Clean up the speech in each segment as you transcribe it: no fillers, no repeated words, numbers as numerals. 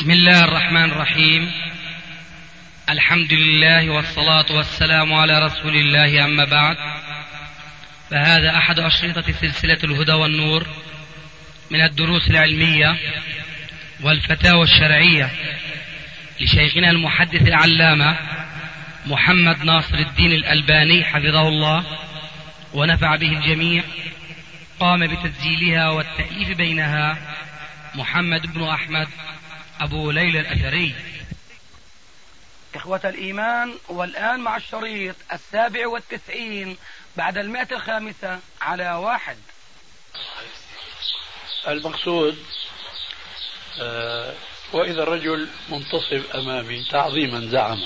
بسم الله الرحمن الرحيم. الحمد لله والصلاة والسلام على رسول الله، أما بعد، فهذا أحد أشرطة سلسلة الهدى والنور من الدروس العلمية والفتاوى الشرعية لشيخنا المحدث العلامة محمد ناصر الدين الألباني حفظه الله ونفع به الجميع. قام بتسجيلها والتأليف بينها محمد بن أحمد أبو ليلى الأثري. إخوة الإيمان، والآن مع الشريط 97 بعد 105 على 1. المقصود وإذا الرجل منتصب أمامي تعظيما زعم،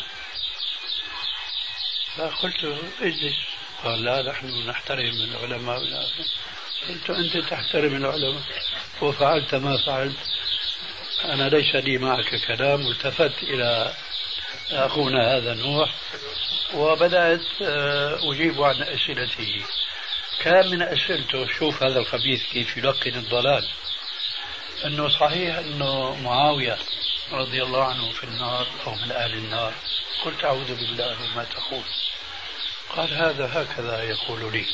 فقلت اجلس، قال لا نحن نحترم العلماء. قلت أنت تحترم العلماء وفعلت ما فعلت، أنا ليس لي معك كلام. والتفت إلى أخونا هذا نوح وبدأت أجيب عن أسئلته. كان من أسئلته، شوف هذا الخبيث كيف يلقن الضلال، أنه صحيح أنه معاوية رضي الله عنه في النار أو من أهل النار. قلت أعوذ بالله ما تقول. قال هذا هكذا يقول لي.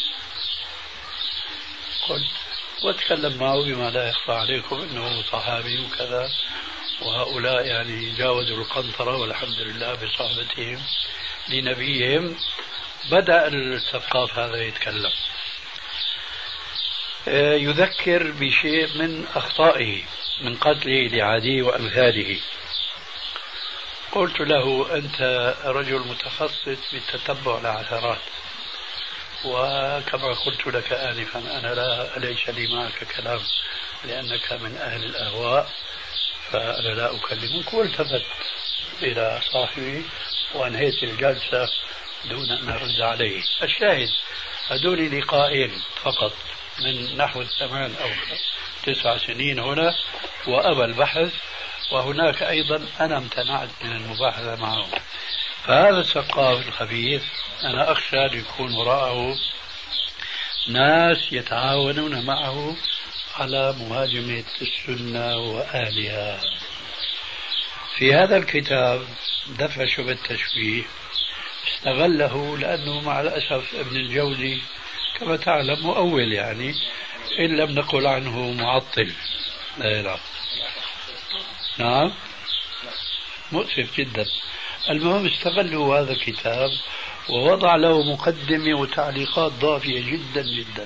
قلت واتكلم معه بما لا يخفى عليكم انه صحابي وكذا، وهؤلاء يعني جاوزوا القنطرة والحمد لله بصحبتهم لنبيهم. بدأ الثقاف هذا يتكلم، يذكر بشيء من أخطائه من قتله لعدي وأمثاله. قلت له أنت رجل متخصص بالتتبع العثرات، وكما قلت لك آنفا أنا ليس لي معك كلام لأنك من أهل الأهواء، فأنا لا أكلمك. والتفت إلى صاحبي وأنهيت الجلسة دون أن أرد عليه. الشاهد هذول لقاءين فقط من نحو 8 أو 9 سنين هنا، وأبى البحث، وهناك أيضا أنا امتنعت من المباحثة معه. فهذا الثقاف الخبيث أنا أخشى أن يكون وراءه ناس يتعاونون معه على مهاجمة السنة وأهلها. في هذا الكتاب دفع شبه التشبيه استغله، لأنه مع الأسف ابن الجوزي كما تعلم مؤول، يعني إن لم نقل عنه معطل. لا. نعم، مؤسف جدا. المهم استغلوا هذا الكتاب ووضع له مقدمة وتعليقات ضافية جدا جدا.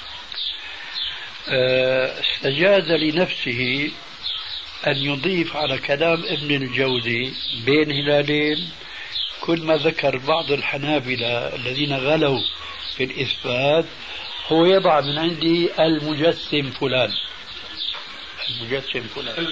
استجاز لنفسه أن يضيف على كلام ابن الجوزي بين هلالين كل ما ذكر بعض الحنابلة الذين غلوا في الإثبات هو يضع من عندي المجسم فلان، المجسم فلان.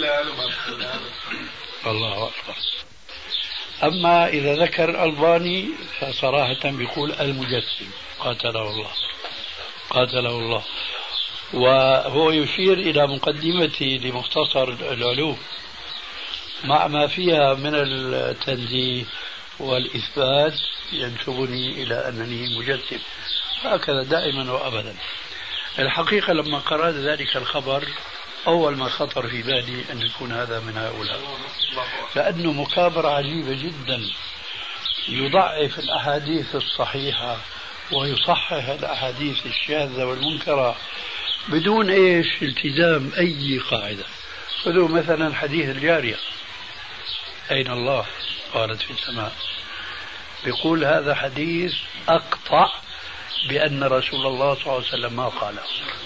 الله أكبر. أما إذا ذكر الألباني فصراحة بيقول المجسم، قاتله الله قاتله الله. وهو يشير إلى مقدمتي لمختصر العلوم مع ما فيها من التنزيه والإثبات ينسبني إلى أنني مجسم، هكذا دائما وأبدا. الحقيقة لما قرأت ذلك الخبر أول ما خطر في بالي أن يكون هذا من هؤلاء، لأنه مكابرة عجيبة جدا، يضعف الأحاديث الصحيحة ويصحح الأحاديث الشاذة والمنكرة بدون التزام أي قاعدة. خذوا مثلا حديث الجارية، أين الله؟ قالت في السماء. بيقول هذا حديث أقطع بأن رسول الله صلى الله عليه وسلم ما قاله.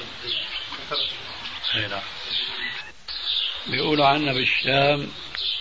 هنا بيقولوا عنا بالشام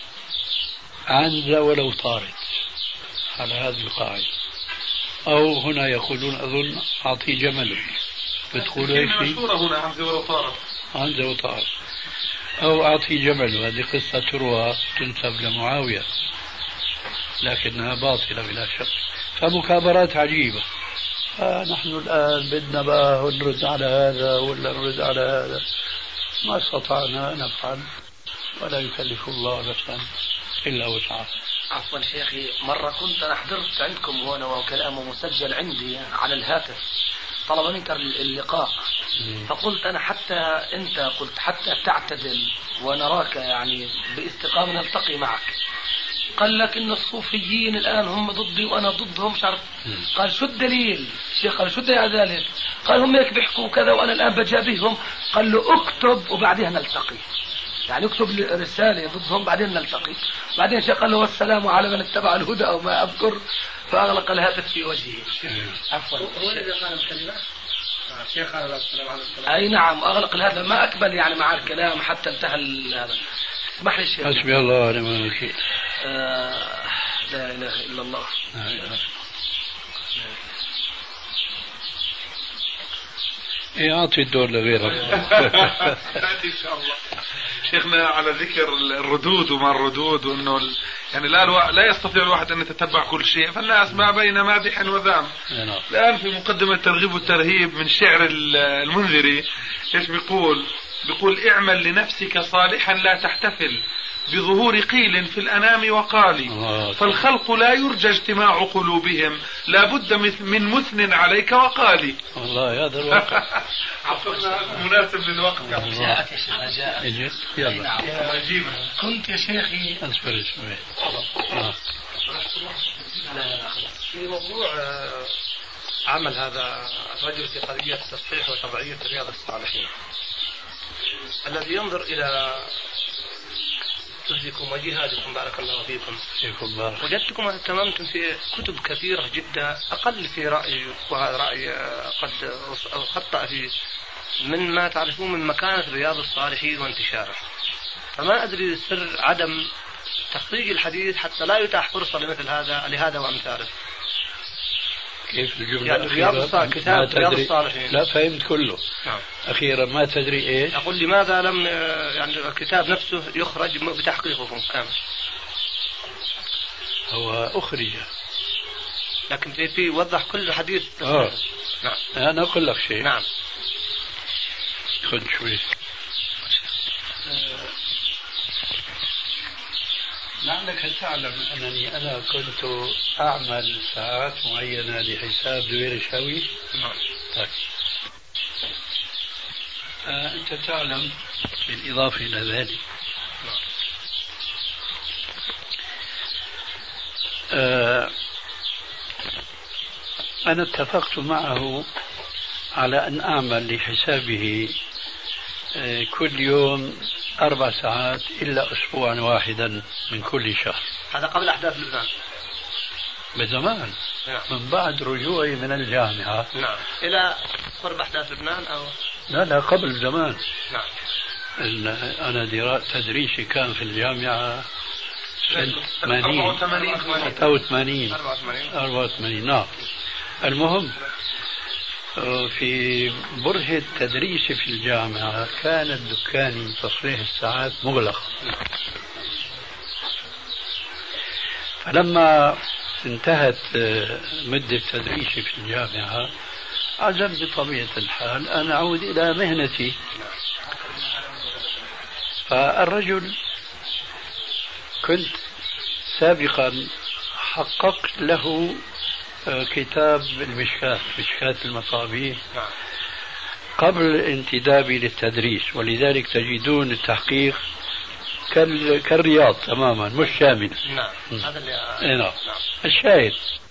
عنزة ولو طارت، على هذه القاعدة. أو هنا يقولون أظن أعطي جمل، بتقولوا هيك مشهورة هنا عنزة ولو طارت، عنزة وطارت، أو أعطي جمل. هذه قصة تروى تنسب لمعاوية لكنها باطلة بلا شك. فمكابرات عجيبة. نحن الآن بدنا بقى نرد على هذا ولا نرد على هذا، ما استطعنا نفعل، ولا يكلف الله نفسا إلا وسعها. عفوا شيخي، مرة كنت أنا حضرت عندكم هنا وكلامه مسجل عندي على الهاتف، طلب منك اللقاء فقلت أنا حتى أنت قلت حتى تعتدل ونراك يعني باستقامة نلتقي معك. قال لك إن الصوفيين الآن هم ضدي وأنا ضدهم شرط. قال شو الدليل؟ الشيخ قال شو الدليل على ذلك؟ قال هم هيك بيحكوا كذا وأنا الآن بجابههم. قال له اكتب وبعدها نلتقي، يعني اكتب رسالة ضدهم بعدين نلتقي. بعدين الشيخ قال له والسلام على من اتبع الهدى أو ما أذكر، فأغلق الهاتف في وجهه. عفوا هو الذي قال الكلمة الشيخ قال السلام عليكم. أي نعم أغلق الهاتف، ما أكمل يعني مع الكلام حتى انتهى هذا. اسمح لي الشيخ. حسبي الله ونعم الوكيل. لا إله إلا الله. أعطي الدور لغيرك. إن شاء الله. شيخنا على ذكر الردود وما الردود وأنه يعني لا يستطيع الواحد أن يتتبع كل شيء، فالناس ما بين مادح وذام. الآن في مقدمة الترغيب والترهيب من شعر المنذري إيش بيقول اعمل لنفسك صالحا لا تحتفل بظهور قيل في الأنام وقال، فالخلق لا يرجى اجتماع قلوبهم، لا بد من مثن عليك وقالي. والله هذا الواقع. مناسب للوقت. جاءت يا شيخ جاءت. يلا. كنت يا شيخي أصبر شوي. في موضوع عمل هذا الرجل في قضية تصحيح وتضعيف رياض الصالحين، الذي ينظر إلى جهدكم وجهادكم بارك الله فيكم. وجدتكم اهتممتم في كتب كثيرة جدا، أقل في رأيي وهذا رأي قد خطأ فيه، من ما تعرفون من مكانة رياض الصالحين وانتشاره. فما أدري سر عدم تخريج الحديث حتى لا يتاح فرصة لمثل هذا لهذا وأمثاله. كيف الجملة يعني كتاب رياض الصالحين لا فهمت كله. نعم. أخيرا ما تدري إيش؟ أقول لماذا لم يعني الكتاب نفسه يخرج بتحقيقكم كامل؟ هو أخرج لكن في وضح كل حديث. نعم. أنا أقول لك شيء. نعم. خذ شوي. لعلك تعلم أنني أنا كنت أعمل ساعات معينة لحساب دوير شاوي. طيب. أنت تعلم بالإضافة إلى ذلك أنا اتفقت معه على أن أعمل لحسابه كل يوم 4 ساعات إلا أسبوعا واحدا من كل شهر. هذا قبل أحداث لبنان بزمان. نعم. من بعد رجوعي من الجامعة. نعم. إلى قرب أحداث لبنان أو لا قبل زمان. نعم. أنا تدريسي كان في الجامعة 84. نعم. المهم في برهة تدريسي في الجامعة كانت دكاني تصليح الساعات مغلق. فلما انتهت مدة تدريسي في الجامعة عزمت بطبيعة الحال أن أعود إلى مهنتي. فالرجل كنت سابقا حققت له كتاب مشكاة المصابيح قبل انتدابي للتدريس، ولذلك تجدون التحقيق كالرياض تماما مش شامل. نعم. هذا اللي نعم. الشاهد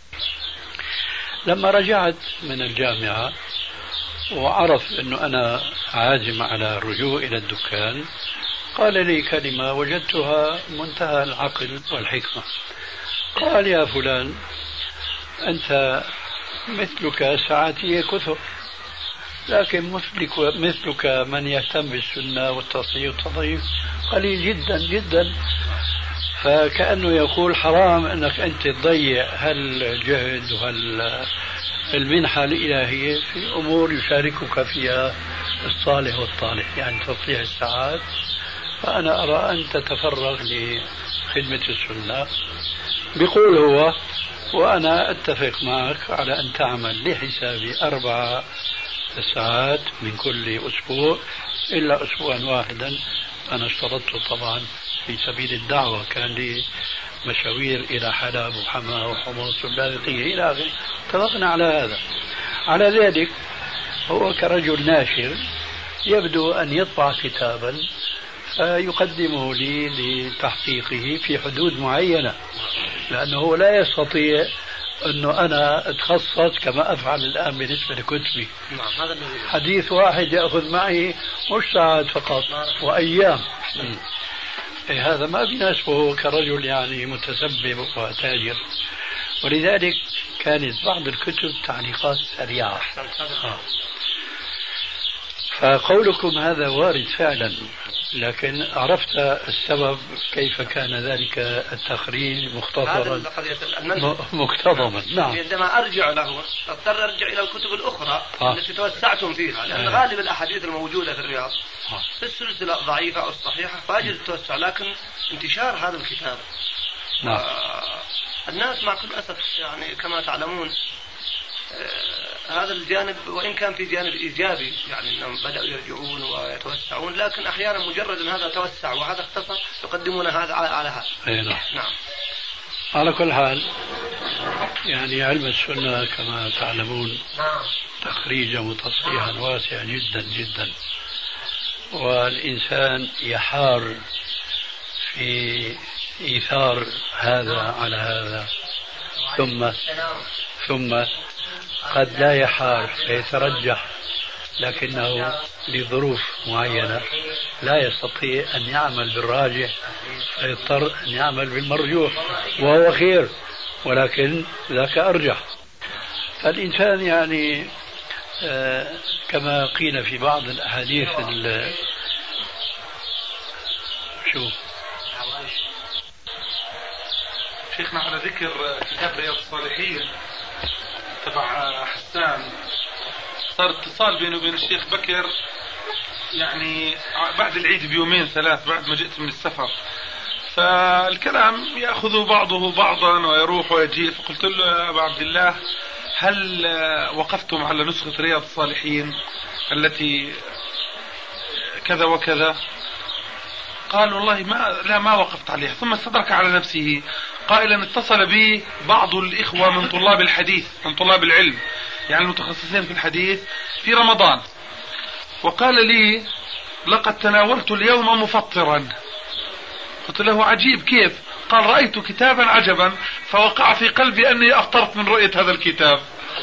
لما رجعت من الجامعة وعرف أنه أنا عازم على الرجوع إلى الدكان قال لي كلمة وجدتها منتهى العقل والحكمة. قال يا فلان أنت مثلك ساعاتي كثر، لكن مثلك من يهتم بالسنة والتصحيح والتضعيف قليل جدا جدا. فكأنه يقول حرام أنك أنت تضيع هالجهد وهالمنحة الإلهية في أمور يشاركك فيها الصالح والطالح، يعني تصحيح الساعات. فأنا أرى أن تتفرغ لخدمة السنة. بيقول هو وأنا أتفق معك على أن تعمل لحسابي 4 ساعات من كل أسبوع إلا أسبوعا واحدا. أنا اشترطت طبعا في سبيل الدعوة، كان لي مشاوير إلى حلب وحماة وحمص واللاذقية إلى آخره. اتفقنا على هذا. على ذلك هو كرجل ناشر يبدو أن يطبع كتابا فيقدمه لي لتحقيقه في حدود معينة، لأنه لا يستطيع أنه أنا أتخصص كما أفعل الآن بالنسبة لكتبي. حديث واحد يأخذ معي مش ساعات فقط وأيام. هذا ما بيناسبه كرجل يعني متسبب وتاجر، ولذلك كانت بعض الكتب تعليقات سريعة. فقولكم هذا وارد فعلا، لكن عرفت السبب كيف كان ذلك التخريج مختصرا مكتظما. نعم. عندما أرجع له أضطر أرجع إلى الكتب الأخرى التي توسعتم فيها، لأن غالب الأحاديث الموجودة في الرياض في السلسلة ضعيفة أو صحيحة فأجد التوسع، لكن انتشار هذا الكتاب الناس مع كل أسف يعني كما تعلمون هذا الجانب وإن كان في جانب إيجابي، يعني أنهم بدأوا يرجعون ويتوسعون، لكن أحيانا مجرد أن هذا توسع وهذا اختصر يقدمون هذا على هذا. نعم. على كل حال يعني علم السنة كما تعلمون تخريجا وتصحيحا واسع جدا جدا، والإنسان يحار في إيثار هذا على هذا، ثم قد لا يحار فيترجح، لكنه لظروف معينة لا يستطيع أن يعمل بالراجح فيضطر أن يعمل بالمرجوح، وهو خير ولكن ذاك أرجح. فالإنسان يعني كما قيل في بعض الأحاديث شيخنا على ذكر كتاب رياض الصالحين تبع حسان، صار اتصال بينه وبين الشيخ بكر يعني بعد العيد بيومين ثلاث بعد ما جئت من السفر، فالكلام يأخذ بعضه بعضا ويروح ويجي، فقلت له يا أبا عبد الله هل وقفتم على نسخة رياض الصالحين التي كذا وكذا؟ قال والله ما وقفت عليها، ثم استدرك على نفسه قائلا اتصل بي بعض الإخوة من طلاب الحديث من طلاب العلم يعني المتخصصين في الحديث في رمضان، وقال لي لقد تناولت اليوم مفطرا. قلت له عجيب كيف؟ قال رأيت كتابا عجبا فوقع في قلبي أني أفطرت من رؤية هذا الكتاب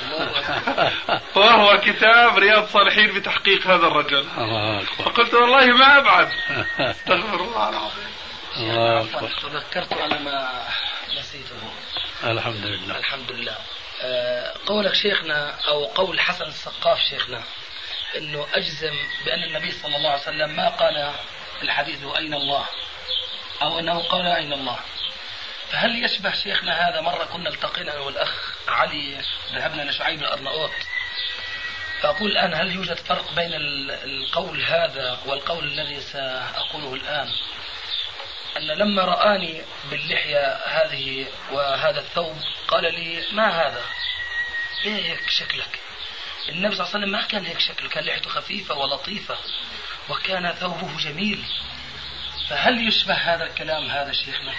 وهو كتاب رياض الصالحين بتحقيق هذا الرجل. فقلت والله ما أبعد. استغفر الله العظيم. تذكرت على ما نسيته. الحمد لله. الحمد لله. قولك شيخنا أو قول حسن السقاف شيخنا أنه أجزم بأن النبي صلى الله عليه وسلم ما قال الحديث أين الله أو أنه قال أين الله، فهل يشبه شيخنا هذا؟ مرة كنا التقينا والأخ علي ذهبنا لشعيب الأرناؤوط، فأقول الآن هل يوجد فرق بين القول هذا والقول الذي سأقوله الآن؟ أن لما رآني باللحية هذه وهذا الثوب قال لي ما هذا؟ ليه هيك شكلك؟ النبي صلى الله عليه وسلم ما كان هيك شكله، كان لحيته خفيفة ولطيفة وكان ثوبه جميل، فهل يشبه هذا الكلام هذا شيخنا؟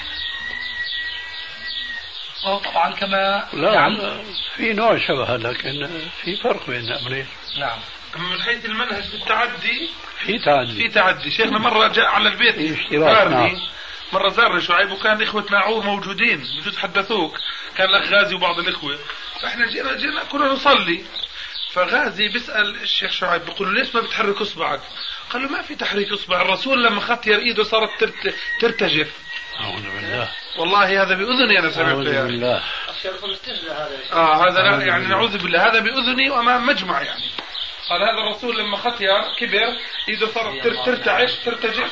وهو طبعا كما لا في نوع شبه لكن في فرق بين الأمرين. نعم. من حيث المنهج في التعدي في تعدي شيخنا مرة جاء على البيت زارني مرة زارني شعيب وكان إخوة ناعور موجودين بجوز حدثوك، كان الأخ غازي وبعض الإخوة، فإحنا جينا كنا نصلي، فغازي بيسأل الشيخ شعيب بيقول ليش ما بتحرك إصبعك؟ قال له ما في تحريك إصبع، الرسول لما خطير إيده صارت ترتجف. أعوذ بالله. والله هذا بأذني أنا سمعته. أعوذ بالله. هذا لا يعني نعوذ بالله، هذا بأذني وأمام مجمع يعني. قال هذا الرسول لما خطير كبر إيده صارت ترتجف.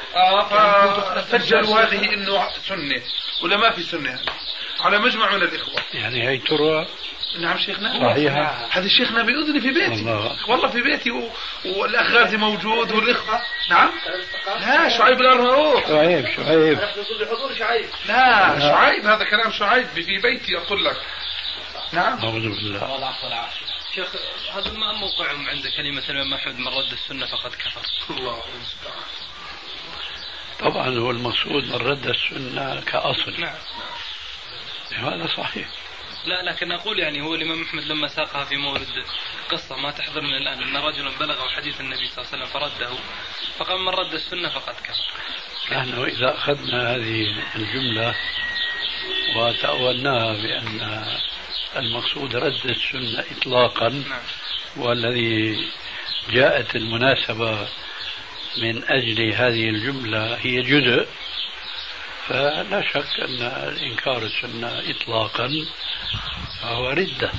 فسجلوا هذه إنه سنة ولا ما في سنة على مجمع من الإخوة. يعني هي تروى. نعم شيخنا صحيحة. هذا شيخنا بأذني في بيتي والله في بيتي والأخ غازي موجود والإخوة. نعم لا شعيب الأرناؤوط. شعيب لا شعيب هذا كلام شعيب في بيتي أقول لك. نعم. أعوذ بالله. شيخ هذا ما موقعهم عند كلمة الإمام أحمد من رد السنة فقد كفر؟ الله طبعا هو المقصود من رد السنة كأصل. نعم. هذا صحيح. لا لكن أقول يعني هو الإمام أحمد لما ساقها في مورد قصة ما تحضر من الآن أن رجلا بلغه حديث النبي صلى الله عليه وسلم فرده، فقال من رد السنة فقد كفر. نحن إذا أخذنا هذه الجملة وتأولناها بأن المقصود رد السنة إطلاقا، والذي جاءت المناسبة من أجل هذه الجملة هي جزء، فلا شك أن إنكار السنة إطلاقا فهو ردة.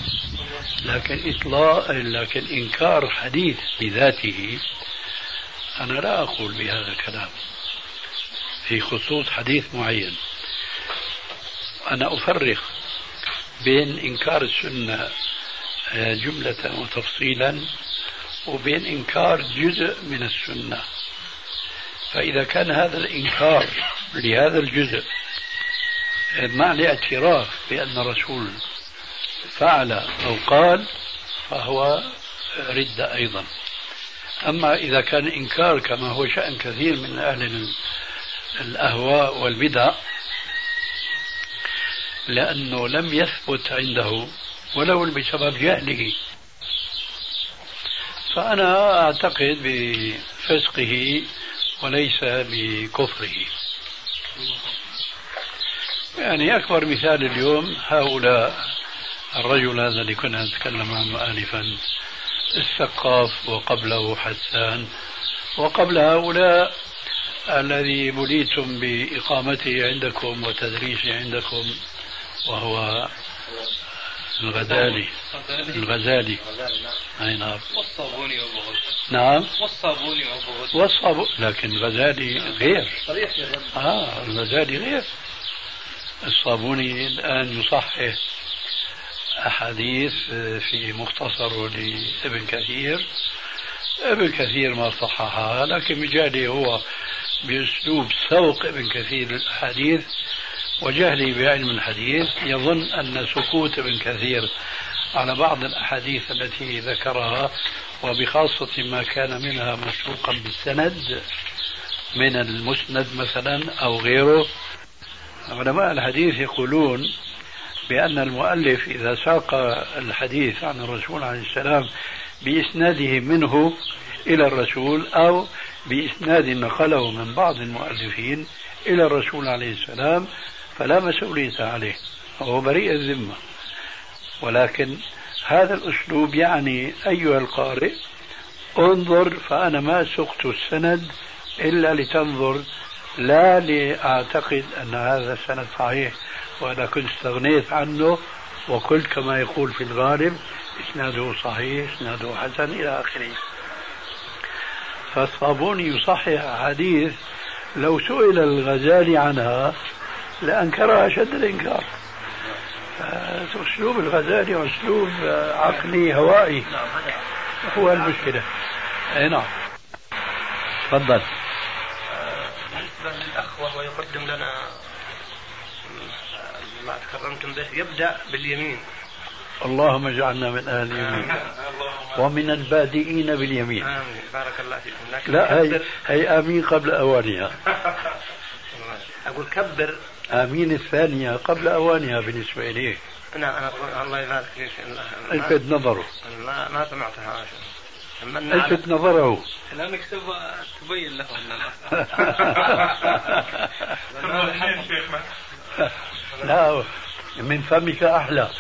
لكن إنكار حديث بذاته أنا لا أقول بهذا الكلام في خصوص حديث معين. أنا أفرق بين إنكار السنة جملة وتفصيلا وبين إنكار جزء من السنة. فإذا كان هذا الإنكار لهذا الجزء معنى اعتراف بأن الرسول فعل أو قال فهو ردة أيضا. أما إذا كان إنكار كما هو شأن كثير من أهل الأهواء والبدع لأنه لم يثبت عنده ولو بسبب جهله، فأنا أعتقد بفسقه وليس بكفره. يعني أكبر مثال اليوم هؤلاء الرجل هذا اللي كنا نتكلم عنه آنفا، السقاف وقبله حسان، وقبل هؤلاء الذي بليتم بإقامته عندكم وتدريسه عندكم وهو الغزالي. أي نعم. والصابوني وبغض. نعم. والصابوني وبغض. لكن الغزالي غير. الغزالي غير. الصابوني الآن يصحح أحاديث في مختصر لابن كثير. ابن كثير ما صححها، لكن بجهله هو بأسلوب سوق ابن كثير الحديث وجهلي بعلم الحديث يظن أن سكوت ابن كثير على بعض الأحاديث التي ذكرها وبخاصة ما كان منها مسروقا بالسند من المسند مثلا أو غيره. علماء الحديث يقولون بأن المؤلف إذا ساق الحديث عن الرسول عليه السلام بإسناده منه إلى الرسول أو بإسناد نقله من بعض المؤلفين إلى الرسول عليه السلام فلا مسؤولية عليه، هو بريء الذمة. ولكن هذا الأسلوب يعني أيها القارئ انظر، فأنا ما سقت السند إلا لتنظر، لا لأعتقد أن هذا السند صحيح وأنا كنت استغنيت عنه وقلت كما يقول في الغالب إسناده صحيح إسناده حسن إلى آخره. فالصابوني يصحح حديث لو سئل الغزالي عنها لأنكرها أشد الإنكار. أسلوب الغزالي أسلوب عقلي هوائي هو المشكلة. أي نعم. تفضل. بالنسبة للأخ وهو يقدم لنا ما تكرمتم به يبدأ باليمين. اللهم اجعلنا من أهل اليمين ومن البادئين باليمين. آمين. بارك الله فيكم. لا هي آمين قبل أوانها. أقول كبر. آمين الثانية قبل أوانها بالنسبة إليه. نعم أنا الله يبارك فيك. الفت نظره. ما سمعتها. الفت نظره. لا نكتبها تبين له لا من فمك أحلى.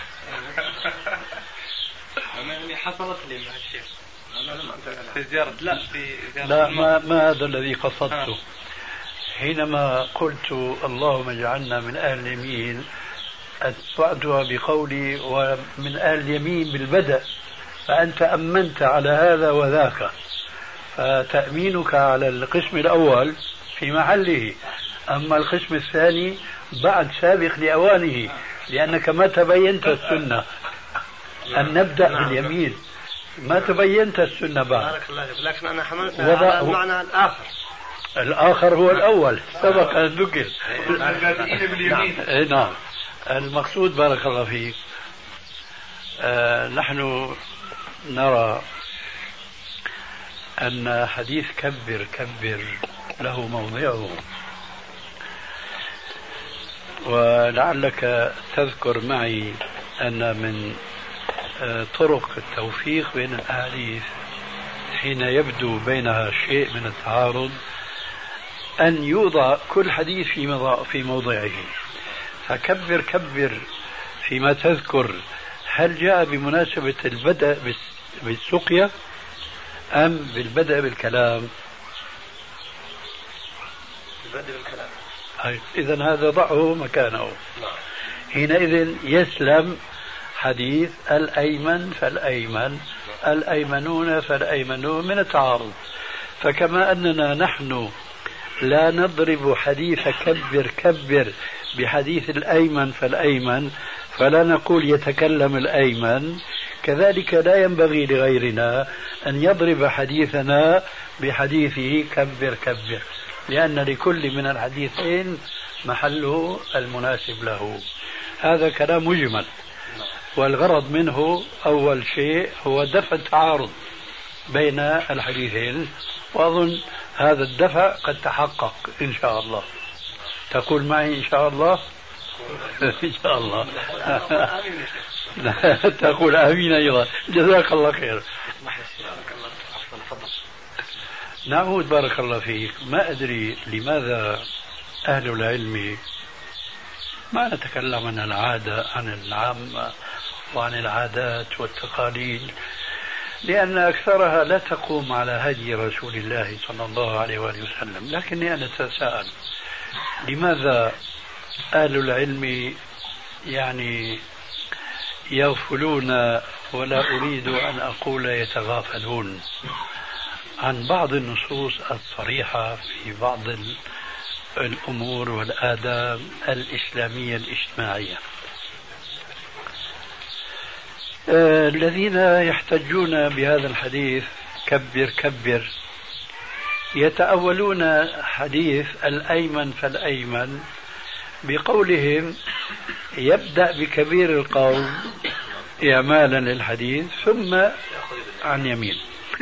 يعني حصلت لي مع الشيخ في زيارة لا ما هذا الذي قصدته. حينما قلت اللهم اجعلنا من أهل اليمين أتبعتها بقولي ومن أهل اليمين بالبدء، فأنت أمنت على هذا وذاك، فتأمينك على القسم الأول في محله، أما القسم الثاني بعد سابق لأوانه، لأنك ما تبينت السنة أن نبدأ باليمين، ما تبينت السنة بعد. بارك الله فيك. لكن أنا حملت على المعنى الآخر. الآخر هو الأول سبق أن ذكر. نعم. المقصود بارك الله فيك نحن نرى أن حديث كبر له موضعه، ولعلك تذكر معي أن من طرق التوفيق بين الأحاديث حين يبدو بينها شيء من التعارض أن يوضع كل حديث في موضعه. فكبر كبر فيما تذكر هل جاء بمناسبة البدء بالسقيا أم بالبدء بالكلام؟ البدء بالكلام. إذن هذا ضعه مكانه. حينئذ يسلم حديث الأيمن فالأيمن الأيمنون فالأيمنون من التعارض. فكما أننا نحن لا نضرب حديث كبر كبر بحديث الأيمن فالأيمن فلا نقول يتكلم الأيمن، كذلك لا ينبغي لغيرنا أن يضرب حديثنا بحديثه كبر كبر، لأن لكل من الحديثين محله المناسب له. هذا كلام مجمل، والغرض منه أول شيء هو دفع التعارض بين الحديثين، وأظن هذا الدفع قد تحقق إن شاء الله. تقول معي إن شاء الله؟ إن شاء الله. تقول آمين أيضا. جزاك الله خير. نعود بارك الله فيك. ما أدري لماذا أهل العلم ما نتكلم عن العادة عن العامة وعن العادات والتقاليد، لأن أكثرها لا تقوم على هدي رسول الله صلى الله عليه وآله وسلم. لكني أنا أتساءل لماذا أهل العلم يعني يغفلون، ولا أريد أن أقول يتغافلون، عن بعض النصوص الصريحة في بعض الأمور والآداب الإسلامية الاجتماعية. الذين يحتجون بهذا الحديث كبر كبر يتأولون حديث الأيمن فالأيمن بقولهم يبدأ بكبير القوم إعمالا للحديث ثم عن يمين،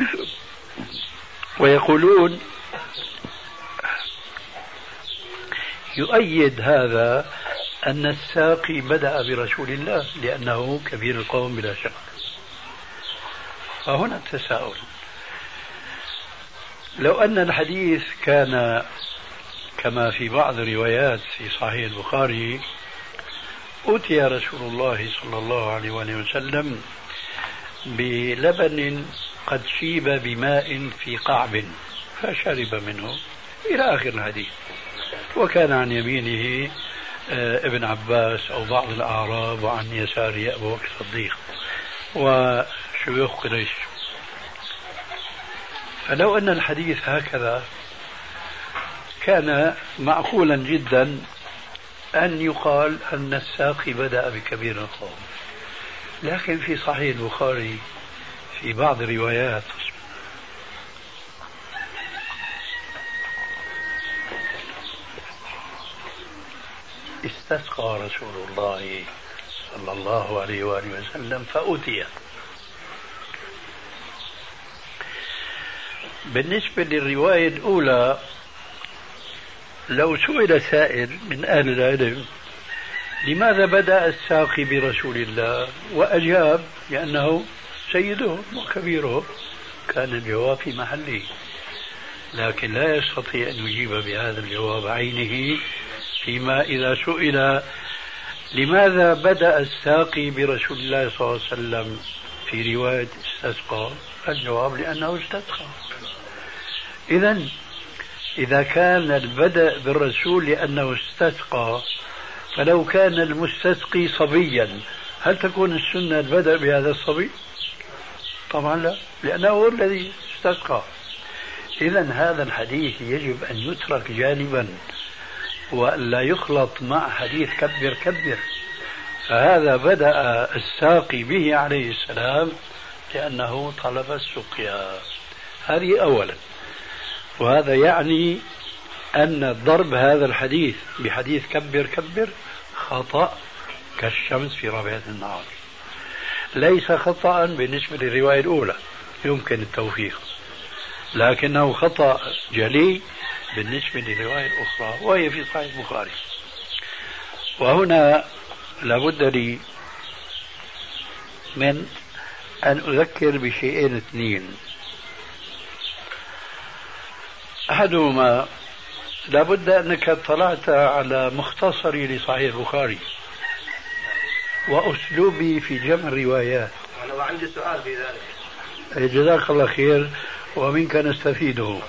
ويقولون يؤيد هذا أن الساقي بدأ برسول الله لأنه كبير القوم بلا شك. فهنا التساؤل، لو أن الحديث كان كما في بعض الروايات في صحيح البخاري أتي رسول الله صلى الله عليه وسلم بلبن قد شيب بماء في قعب فشرب منه إلى آخر الحديث، وكان عن يمينه ابن عباس أو بعض الأعراب وعن يساره أبو بكر الصديق وشيوخ قريش. فلو أن الحديث هكذا كان معقولا جدا أن يقال أن الساقي بدأ بكبير القوم، لكن في صحيح البخاري في بعض الروايات استسقى رسول الله صلى الله عليه وآله وسلم فأتي. بالنسبة للرواية الأولى لو سئل سائل من أهل العلم لماذا بدأ الساقي برسول الله وأجاب لأنه سيدهم وكبيرهم، كان الجواب في محله، لكن لا يستطيع أن يجيب بهذا الجواب عينه فيما إذا سئل لماذا بدأ الساقي برسول الله صلى الله عليه وسلم في رواية استسقى، الجواب لأنه استسقى. إذا كان البدء بالرسول لأنه استسقى، فلو كان المستسقي صبيا هل تكون السنة البدء بهذا الصبي؟ طبعا لا، لأنه هو الذي استسقى. إذن هذا الحديث يجب أن يترك جانبا ولا يخلط مع حديث كبر كبر. فهذا بدأ الساقي به عليه السلام لأنه طلب السقيا، هذه أولا. وهذا يعني أن ضرب هذا الحديث بحديث كبر كبر خطأ كالشمس في ربيعة النهار، ليس خطأ بالنسبة للرواية الأولى يمكن التوفيق، لكنه خطأ جلي بالنسبة للرواية الأخرى وهي في صحيح البخاري. وهنا لابد لي من أن أذكر بشيئين اثنين. أحدهما لابد أنك اطلعت على مختصري لصحيح البخاري وأسلوبي في جمع الروايات. أنا عندي سؤال في ذلك. جزاك الله خير ومنك نستفيده.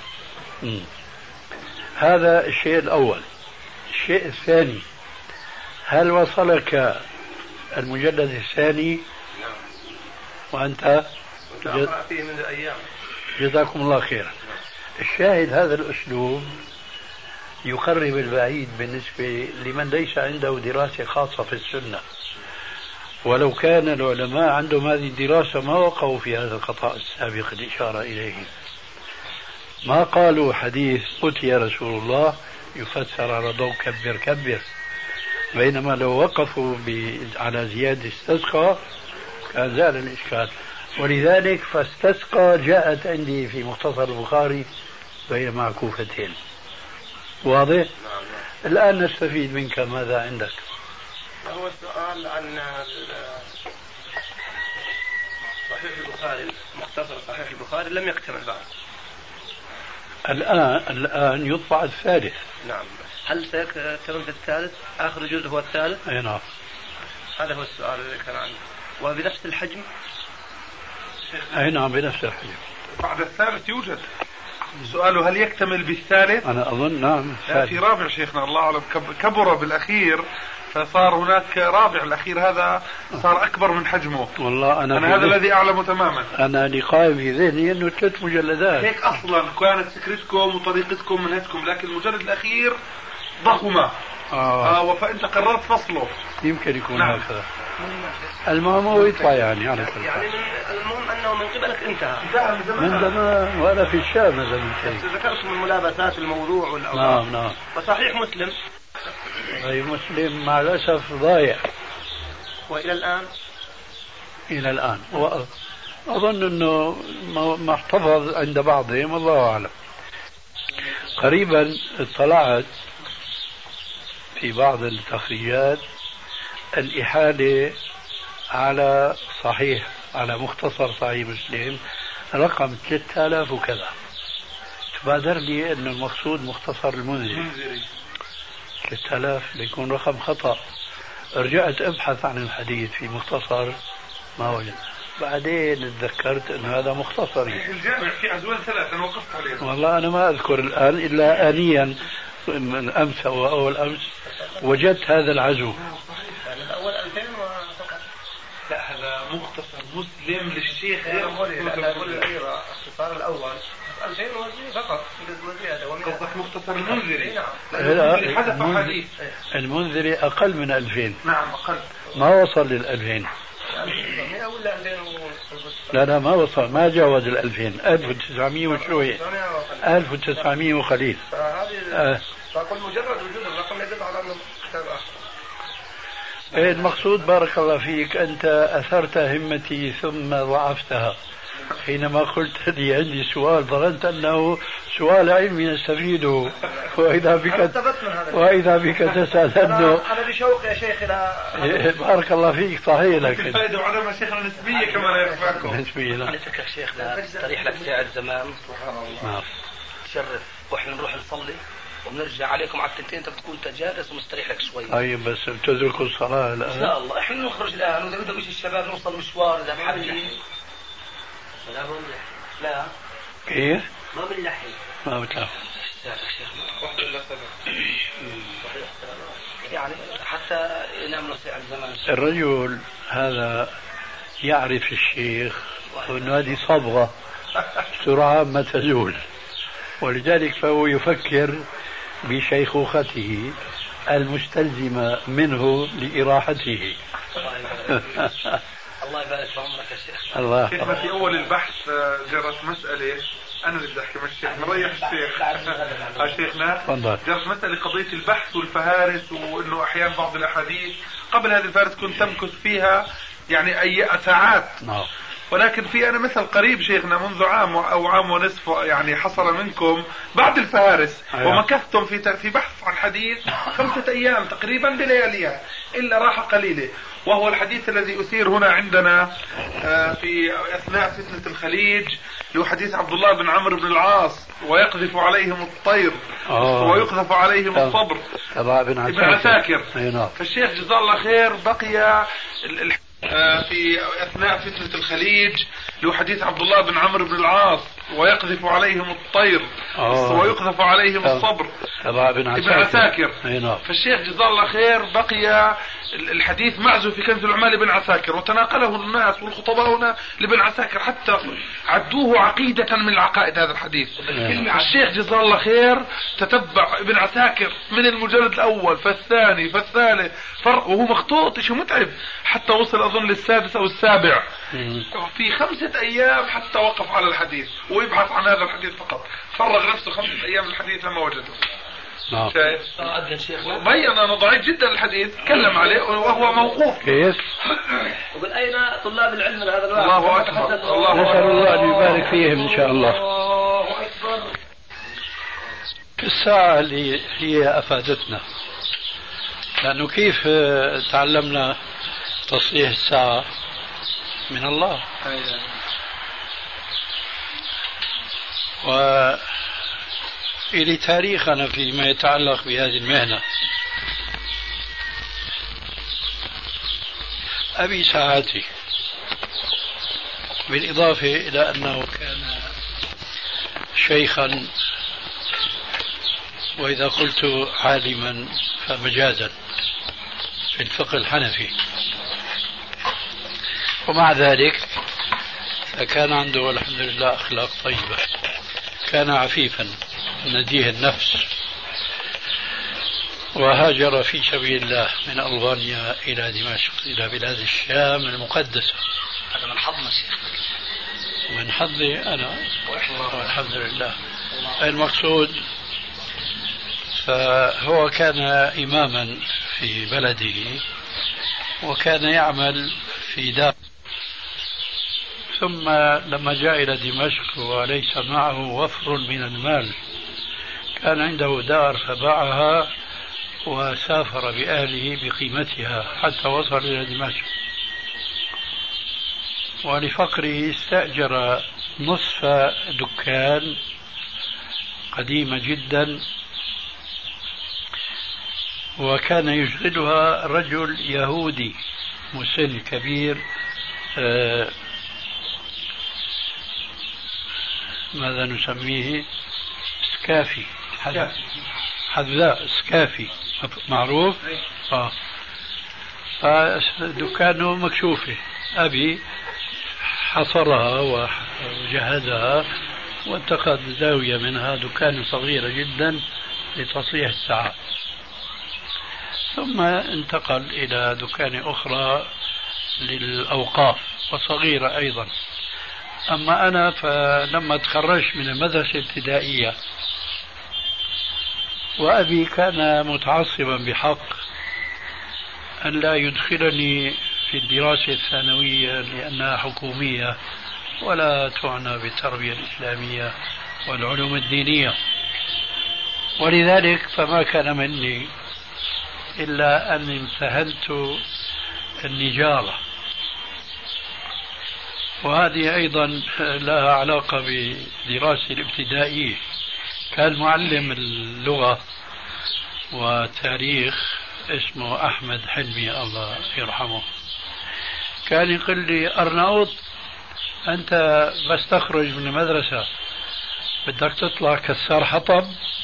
هذا الشيء الأول. الشيء الثاني، هل وصلك المجلد الثاني؟ نعم. وأنت أقرأ فيه منذ أيام. جزاكم الله خير. الشاهد هذا الأسلوب يقرب البعيد بالنسبة لمن ليس عنده دراسة خاصة في السنة، ولو كان العلماء عندهم هذه الدراسة ما وقعوا في هذا الخطأ السابق الإشارة إليه. ما قالوا حديث أتي رسول الله يفسر على ضوء كبر كبر، بينما لو وقفوا على زيادة استسقى كان زال الإشكال. ولذلك فاستسقى جاءت عندي في مختصر البخاري وهي معكوفتين. واضح؟ الآن نستفيد منك، ماذا عندك؟ هو السؤال عن صحيح البخاري، مختصر صحيح البخاري لم يكتمل بعد. الآن يطبع الثالث. نعم. هل سيكتمل في الثالث؟ آخر جزء هو الثالث؟ أي نعم. هذا هو السؤال الذي كان عندي. وبنفس الحجم؟ أي نعم بنفس الحجم. بعد الثالث يوجد. سؤاله هل يكتمل بالثالث؟ أنا أظن نعم. في رابع شيخنا الله أعلم كبر بالأخير، فصار هناك رابع. الأخير هذا صار أكبر من حجمه. والله أنا هذا الذي أعلمه تماما. أنا اللي قائم في ذهني أنه 3 مجلدات. هيك أصلا كانت فكرتكم وطريقتكم منهجكم، لكن المجلد الأخير ضخمة. فأنت قررت فصله. يمكن يكون نعم. هكذا. المهم هو يطلع يعني على كل يعني المهم أنه من قبلك انتهى. من زمان وأنا في الشام هذا من شيء. ذكرت من ملابسات الموضوع والأوضاع. نعم. وصحيح مسلم. أي مسلم مع الأسف ضايع. وإلى الآن؟ إلى الآن أظن أنه ما احتفظ عند بعضهم، الله أعلم. قريبا اطلعت في بعض التخريجات الإحالة على مختصر صحيح مسلم رقم 3000 وكذا. تبادر لي أن المقصود مختصر المنذري 3000 ليكون رقم خطأ. رجعت أبحث عن الحديث في مختصر ما وجد، بعدين تذكرت أن هذا مختصري. الجامع في عزوان 3 أنا وقفت عليه. والله أنا ما أذكر الآن إلا آنيا من أمس أو أول أمس وجدت هذا العزو. الأول 2000 فقط. لا هذا مختصر مسلم للشيخ غير الاختصار الأول 2000 فقط وزيادة. قصدك مختصر المنذري؟ لا حذف حديث. المنذري أقل من 2000. نعم أقل. ما وصل لل2000. لا ما وصل، ما جاوز 2000. 1900 وشوية، 1900 وقليل. فأقول مجرد وجود الرقم يدل على أنه كتاب آخر. المقصود بارك الله فيك أنت أثرت همتي ثم ضعفتها حينما قلت لي عندي سؤال، ظننت أنه سؤال علمي نستفيده، وإذا بك تسأل أنه أنا بشوق يا شيخ إلى بارك الله فيك. صحيح لك الفائدة وعلماء شيخنا نسبية كما لا يخفاكم. نسبية لا. لك يا شيخ تريح لك ساعة زمان. نعم. تشرف وإحنا نروح نصلي ونرجع عليكم على التنتين، أنت بتكون تجالس ومستريح لك شوي. طيب بس تدركوا الصلاة الآن؟ إن شاء الله إحنا نخرج الآن وإذا بدهم يجي الشباب نوصل مشوار إذا حابين. لا كيف؟ ما بنلحق. ما بتلحق. يعني حتى نعمل ساعة زمان. الرجل هذا يعرف الشيخ وأن هذه صبغة سرعة ما تزول، ولذلك فهو يفكر بشيخوخته المستلزمة منه لإراحته. الله يبارك في عمرك يا شيخ. الله. شيخنا في أول البحث جرت مسألة، أنا اللي بدي أحكي مع الشيخ نريح الشيخ. شيخنا جرت مسألة قضية البحث والفهارس، وإنه أحيانا بعض الأحاديث قبل هذه الفهارس كنت تمكث فيها يعني أي ساعات. ولكن في أنا مثل قريب شيخنا منذ عام أو عام ونصف يعني حصل منكم بعد الفهارس ومكثتم في بحث عن حديث 5 أيام تقريبا بلياليها إلا راحة قليلة، وهو الحديث الذي أثير هنا عندنا في أثناء فتنة الخليج، له حديث عبد الله بن عمرو بن العاص ويقذف عليهم الطير ويقذف عليهم الصبر ابن عساكر. فالشيخ جزاه الله خير بقي في أثناء فتنة الخليج، له حديث عبد الله بن عمرو بن العاص ويقذف عليهم الطير ويقذف عليهم الصبر ابن عساكر. فالشيخ جزاه الله خير بقي الحديث معزو في كنز العمال بن عساكر، وتناقله الناس والخطباء هنا لبن عساكر حتى عدوه عقيدة من العقائد هذا الحديث. الشيخ جزاه الله خير تتبع ابن عساكر من المجلد الأول فالثاني فالثالث وهو مخطوط شيء متعب حتى وصل أظن للسادس أو السابع في 5 أيام حتى وقف على الحديث ويبحث عن هذا الحديث فقط. فرغ نفسه 5 أيام الحديث لما وجده. شايف؟ بين أنه ضعيف جدا الحديث، تكلم عليه وهو موقوف. كيف؟ وقل أين طلاب العلم من هذا الوقت؟ الله أكبر. نسأل الله أن يبارك فيهم إن شاء الله. الله أكبر. الساعة اللي هي أفادتنا، لأنه كيف تعلمنا تصحيح الساعة من الله، وإلي تاريخ أنا فيما يتعلق بهذه المهنة. أبي ساعاتي، بالإضافة إلى أنه كان شيخا، وإذا قلت عالما فمجازا في الفقه الحنفي، ومع ذلك كان عنده والحمد لله أخلاق طيبة. كان عفيفا نديه النفس، وهاجر في سبيل الله من ألبانيا إلى دمشق إلى بلاد الشام المقدسة. هذا من حظنا شيخ، من حظي أنا والحمد لله. المقصود فهو كان إماما في بلده، وكان يعمل في دار، ثم لما جاء إلى دمشق وليس معه وفر من المال، كان عنده دار فباعها وسافر بأهله بقيمتها حتى وصل إلى دمشق. ولفقره استأجر نصف دكان قديمة جدا، وكان يشغلها رجل يهودي مسن كبير، ماذا نسميه؟ سكافي، حذاء سكافي معروف. فدكانه مكشوفة. أبي حصرها وجهزها واتخذ زاوية منها، دكان صغيرة جدا لتصليح الساعات، ثم انتقل إلى دكان أخرى للأوقاف وصغيرة أيضا. أما أنا فلما تخرجت من المدرسة الابتدائية، وأبي كان متعصبا بحق أن لا يدخلني في الدراسة الثانوية لأنها حكومية ولا تعنى بالتربية الإسلامية والعلوم الدينية، ولذلك فما كان مني إلا أن امتهنت النجارة، وهذه أيضا لها علاقة بدراستي الابتدائية. كان معلم اللغة وتاريخ اسمه أحمد حلمي الله يرحمه، كان يقول لي: أرناؤوط، أنت بس تخرج من المدرسة بدك تطلع كسار حطب،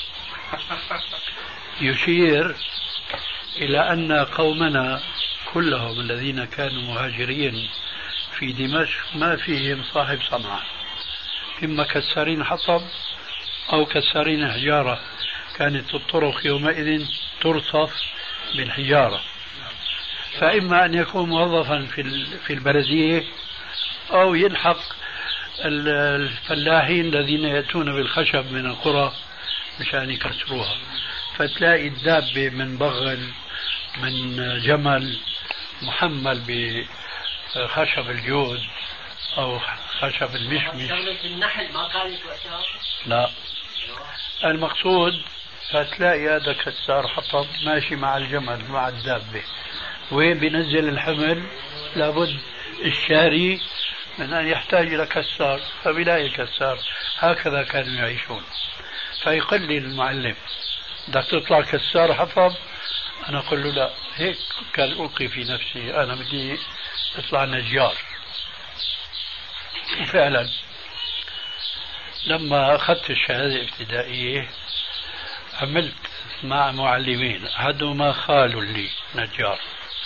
يشير إلى أن قومنا كلهم الذين كانوا مهاجرين في دمشق ما فيهم صاحب صنعة، إما كسارين حطب أو كسارين حجارة. كانت الطرق يومئذ ترصف بالحجارة، فإما أن يكون موظفا في البلدية أو يلحق الفلاحين الذين يأتون بالخشب من القرى مشان يكسروها. فتلاقي الدابة من بغل من جمل محمل بخشب الجود أو خشب المشمش. شغلة النحل ما كانت وقتها؟ لا، المقصود فتلاقي هذا كسار حطب ماشي مع الجمل مع الدابة، وين بينزل الحمل لابد الشاري من أن يحتاج إلى كسار، فبيلاقي كسار. هكذا كانوا يعيشون. فيقول لي المعلم بدك تطلع كسار حطب؟ أنا أقول له لا، هيك كان ألقي في نفسي أنا بدي أطلع نجار. وفعلا لما أخذت الشهادة الابتدائية عملت مع معلمين، أحدهما خال لي نجار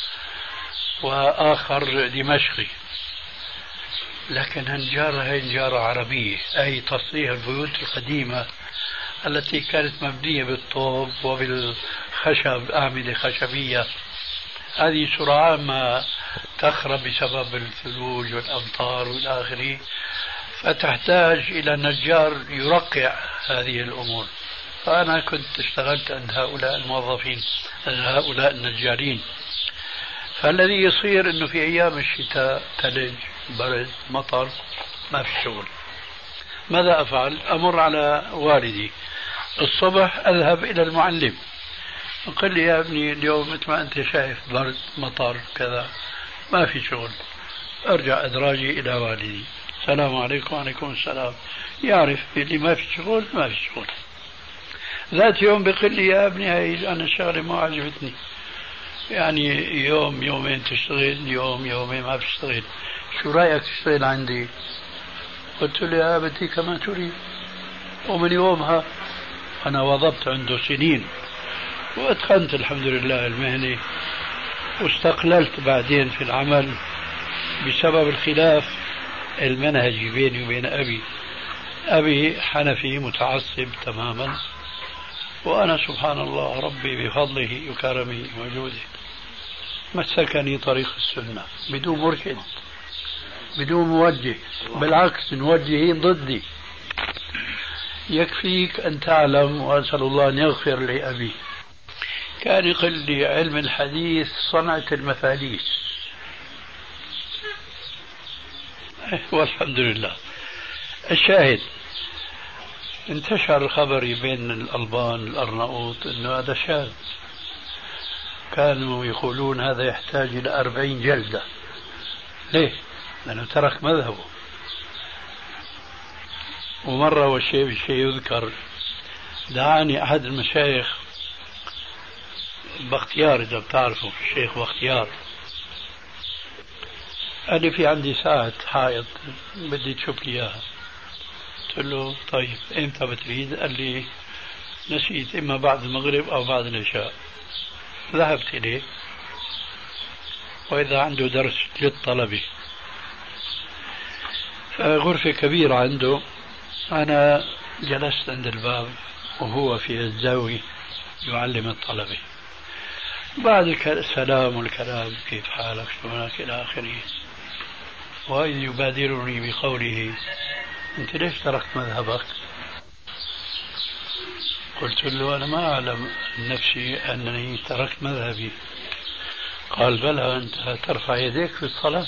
وآخر دمشقي، لكن النجارة هي نجارة عربية، أي تصنيع البيوت القديمة التي كانت مبنية بالطوب وبالخشب، أعمدة خشبية. هذه سرعان ما تخرب بسبب الثلوج والأمطار والى آخره، فتحتاج إلى نجار يرقع هذه الأمور. فأنا كنت اشتغلت عند هؤلاء الموظفين، هؤلاء النجارين. فالذي يصير أنه في أيام الشتاء ثلج، برد، مطر، ما في شغل. ماذا أفعل؟ أمر على والدي الصبح أذهب إلى المعلم، قال لي يا ابني اليوم مثل ما أنت شايف برد مطر كذا ما في شغل. أرجع أدراجي إلى والدي، السلام عليكم. وعليكم السلام. يعرف اللي ما في شغل ما في شغل. ذات يوم بيقول لي يا ابني هاي أنا الشغلة ما عجبتني، يعني يوم يومين تشتغل، يوم يومين ما بتشتغل، شو رأيك تشتغل عندي؟ قلت له يا أبتي كما تريد. ومن يومها أنا وظبت عنده سنين وأتقنت الحمد لله المهنة، واستقللت بعدين في العمل بسبب الخلاف المنهجي بيني وبين أبي. أبي حنفي متعصب تماما، وأنا سبحان الله ربي بفضله وكرمه وجوده مسكني طريق السنة بدون مرشد بدون موجه، بالعكس موجهين ضدي. يكفيك أن تعلم، وأسأل الله أن يغفر لأبي، كان يقول لي علم الحديث صنعة المفاليس. والحمد لله. الشاهد انتشر خبري بين الألبان الأرناؤوط أنه هذا شاذ، كانوا يقولون هذا يحتاج إلى 40 جلدة. ليه؟ لأنه ترك مذهبه. ومرة والشيء يذكر، دعاني أحد المشايخ باختيار، إذا بتعرفوا الشيخ باختيار، قال لي في عندي ساعة حائط بدي تشوف لي إياها. قلت له طيب إمتى بتريد؟ قال لي نسيت، إما بعد المغرب أو بعد العشاء. ذهبت إليه، وإذا عنده درس للطلبة، غرفة كبيرة عنده، أنا جلست عند الباب وهو في الزاوية يعلم الطلبة. بعد السلام والكلام كيف حالك شلونك إلى آخره، وإذ يبادرني بقوله أنت ليش تركت مذهبك؟ قلت له أنا ما أعلم نفسي أنني تركت مذهبي. قال بلى، أنت ترفع يديك في الصلاة.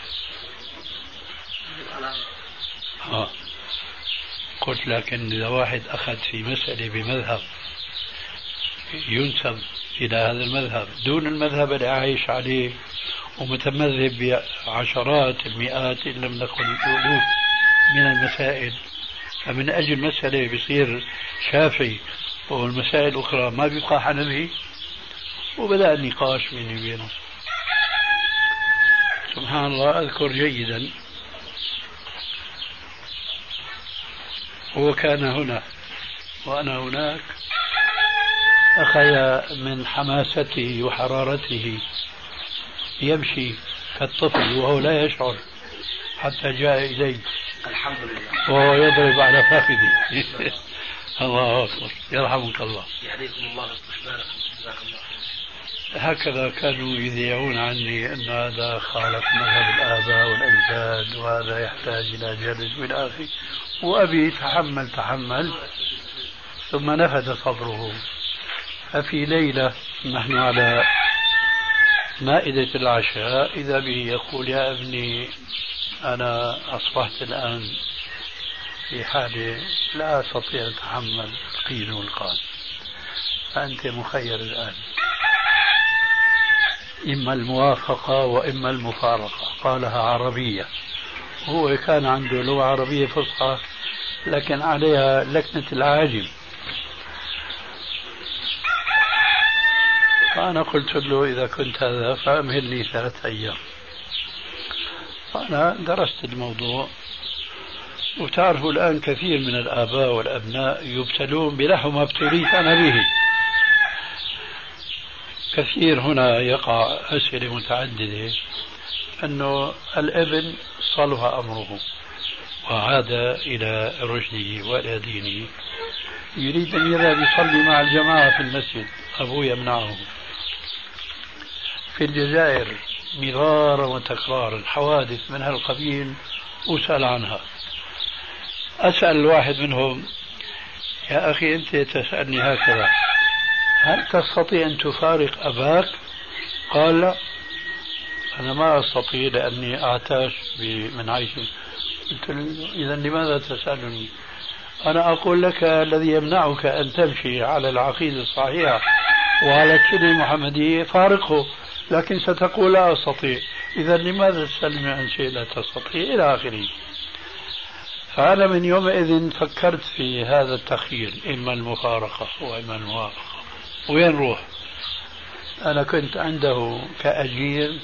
قلت لكن إذا واحد أخذ في مسألة بمذهب ينسب إلى هذا المذهب دون المذهب اللي عايش عليه ومتمذهب بعشرات المئات إن لم نقل الألوف من المسائل، فمن أجل مسألة بيصير شافعي والمسائل الأخرى ما بيبقى حنفي. وبدأ النقاش بيني وبينه. سبحان الله. أذكر جيدا هو كان هنا وأنا هناك، أخذ من حماسته وحرارته يمشي كالطفل وهو لا يشعر حتى جاء إلي الحمد لله وهو يضرب على فخذي. الله أكبر، يرحمك الله. يهديكم الله واستشفاءكم، جزاك الله. هكذا كانوا يذيعون عني أن هذا خالف مذهب الآباء والأجداد وهذا يحتاج إلى جلد والى آخره. وأبي تحمل ثم نفد صبره. ففي ليلة نحن على مائدة العشاء إذا به يقول يا ابني أنا أصبحت الآن في حالة لا أستطيع أن أتحمل القيل والقال، فأنت مخير الآن، إما الموافقة وإما المفارقة. قالها عربية، هو كان عنده لغة عربية فصحى لكن عليها لكنة العاجم، فأنا قلت له إذا كنت هذا فأمهلني 3 أيام. فأنا درست الموضوع، وتعرفوا الآن كثير من الآباء والأبناء يبتلون بنحو ما ابتليت أنا به. كثير هنا يقع أسئلة متعددة أنه الابن صلح أمره وعاد إلى رشده وإلى دينه، يريد أن يذهب يصلي مع الجماعة في المسجد، أبوه يمنعه. في الجزائر مرارا وتكرارا حوادث من هالقبيل أسأل عنها. أسأل الواحد منهم: يا أخي أنت تسألني هكذا، هل تستطيع أن تفارق أباك؟ قال: لا، أنا ما أستطيع لأني أعتاش من عيشي. قلت له: إذا لماذا تسألني؟ أنا أقول لك الذي يمنعك أن تمشي على العقيدة الصحيحة وعلى السنة المحمدية فارقه، لكن ستقول لا أستطيع. إذا لماذا تسألني عن شيء لا تستطيع؟ إلى آخره. فأنا من يومئذ فكرت في هذا التخيير، إما المفارقة وإما الموافقة. وين نروح؟ أنا كنت عنده كأجير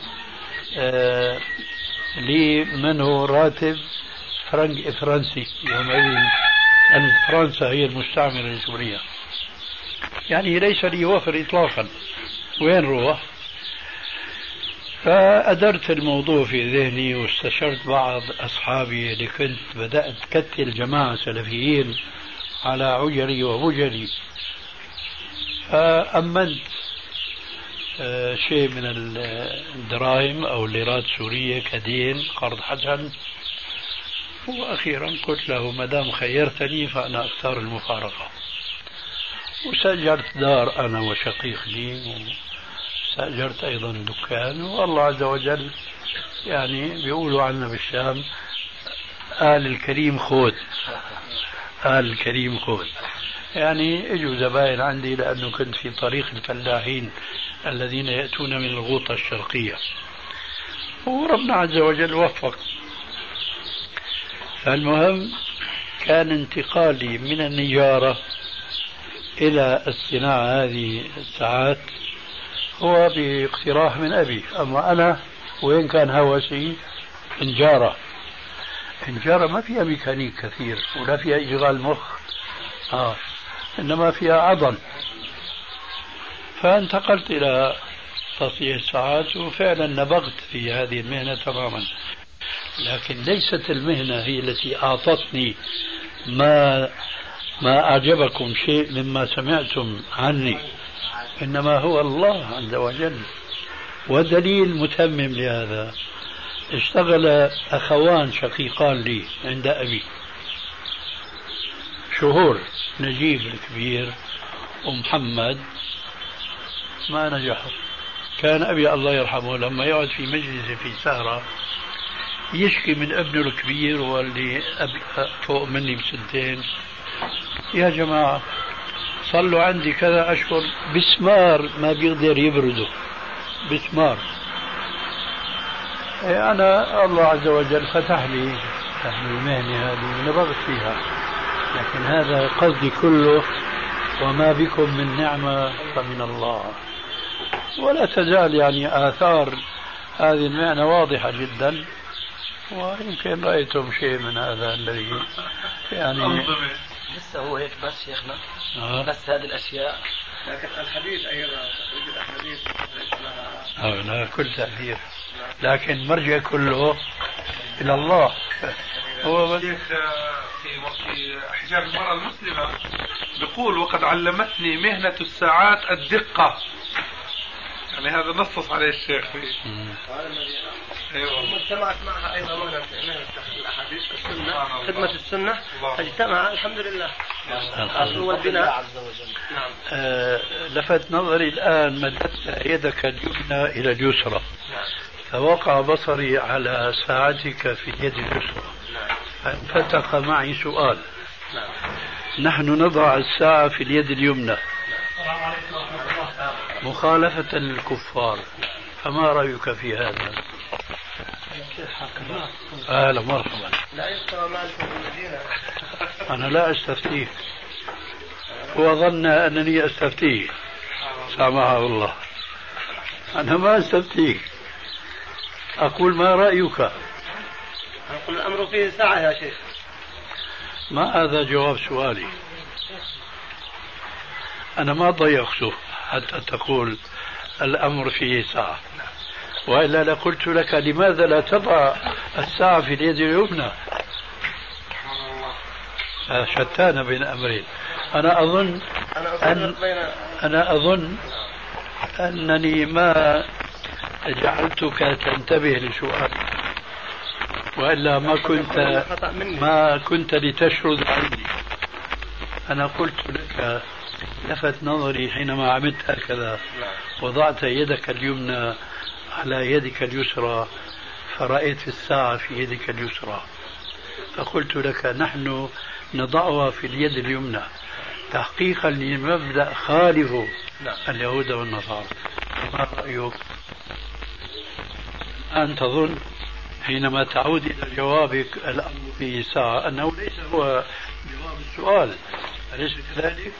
لي منه راتب فرنسي يومئذ، أن فرنسا هي المستعمرة لسوريا، يعني ليس لي وفر إطلاقا. وين نروح؟ فأدرت الموضوع في ذهني واستشرت بعض أصحابي اللي كنت بدأت كتل جماعة سلفيين على عجري وبجري، فأمنت شيء من الدراهم أو الليرات السورية كدين قرض حسن، وأخيرا قلت له: ما دام خيرتني فأنا أختار المفارقة. وسأجرت دار أنا وشقيق لي، وسأجرت أيضا دكان. والله عز وجل يعني بيقولوا عنا بالشام: آل الكريم خود، آل الكريم خود. يعني اجوا زبائن عندي لأنه كنت في طريق الفلاحين الذين يأتون من الغوطة الشرقية، وربنا عز وجل وفق. فالمهم كان انتقالي من النجارة إلى الصناعة هذه الساعات هو باقتراح من أبي. أما أنا وين كان هوسي؟ نجارة. النجارة ما فيها ميكانيك كثير ولا فيها إشغال مخ، إنما فيها عضل. فانتقلت إلى تصنيع الساعات، وفعلا نبغت في هذه المهنة تماما. لكن ليست المهنة هي التي أعطتني ما أعجبكم شيء مما سمعتم عني، إنما هو الله عز وجل. ودليل متمم لهذا: اشتغل أخوان شقيقان لي عند أبي شهور، نجيب الكبير ومحمد، ما نجحوا. كان أبي الله يرحمه لما يقعد في مجلس في سهرة يشكي من ابنه الكبير واللي فوق مني ب2 يا جماعة صلوا عندي كذا أشهر بسمار ما بيقدر يبرده، بسمار. أنا الله عز وجل فتح لي المهنة هذه ونبغت فيها، لكن هذا قصدي كله، وما بكم من نعمة فمن الله. ولا تزال يعني آثار هذه المهنة واضحة جدا، ويمكن رأيتم شيء من هذا الذي يعني لسه هو هيك بس شيخنا. بس هذه الأشياء، لكن الحديث أيضا يوجد أحاديث ليس لها لا كل تأثير، لكن مرجع كله إلى الله. هو الشيخ في حجاب المرأة المسلمة بيقول: وقد علمتني مهنة الساعات الدقة. يعني هذا نصص عليه الشيخ فيه. أيوة. اجتمعت معها أيضا مهنة الأحاديث السنة، خدمة السنة، اجتمع الحمد لله. الأصل والبناء عز وجل. نعم. لفت نظري الآن: مددت يدك اليمنى إلى اليسرى، فوقع بصري على ساعتك في اليد اليسرى، فانفتح معي سؤال. نحن نضع الساعة في اليد اليمنى مخالفة للكفار، فما رأيك في هذا؟ أهلا مرحبا. لا يستوى مالك في المدينة. أنا لا أستفتيه، هو ظن أنني أستفتيه، سامحه الله. أنا ما أستفتيه، أقول ما رأيك؟ أقول الأمر فيه ساعة يا شيخ. ما هذا جواب سؤالي، أنا ما ضيقته حتى تقول الأمر فيه ساعة، وإلا لقلت لك لماذا لا تضع الساعة في اليد اليمنى؟ شتان بين أمرين. أنا أظن أنني ما جعلتك تنتبه لسؤالي، وإلا ما كنت لتشرد عني. أنا قلت لك، لفت نظري حينما عملت هكذا، وضعت يدك اليمنى على يدك اليسرى، فرأيت الساعة في يدك اليسرى، فقلت لك نحن نضعها في اليد اليمنى تحقيقا لمبدأ خالف اليهود والنصارى. ما رأيك؟ أن تظن حينما تعود إلى جوابك الأمر فيه ساعة أنه ليس هو جواب السؤال، أليس كذلك؟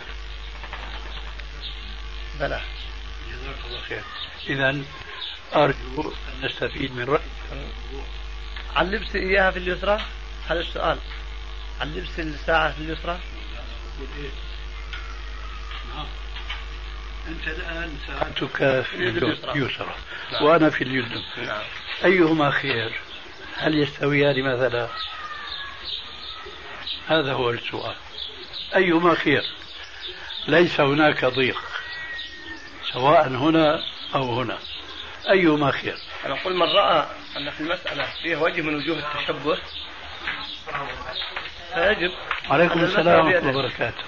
بلى. جزاك الله خير. إذن أرجو أن نستفيد من رأيك. علبت إياها في اليسرى؟ هذا السؤال. علبت الساعة في اليسرى؟ أنت الآن ساعتك في اليسرى وأنا في اليمنى، أيهما خير؟ هل يستويان مثلا؟ هذا هو السؤال، أيهما خير؟ ليس هناك ضيق، سواء هنا أو هنا، أيهما خير؟ أنا أقول من رأى أن في المسألة فيها وجه من وجوه التشبه فيجب. عليكم السلام ورحمة الله وبركاته.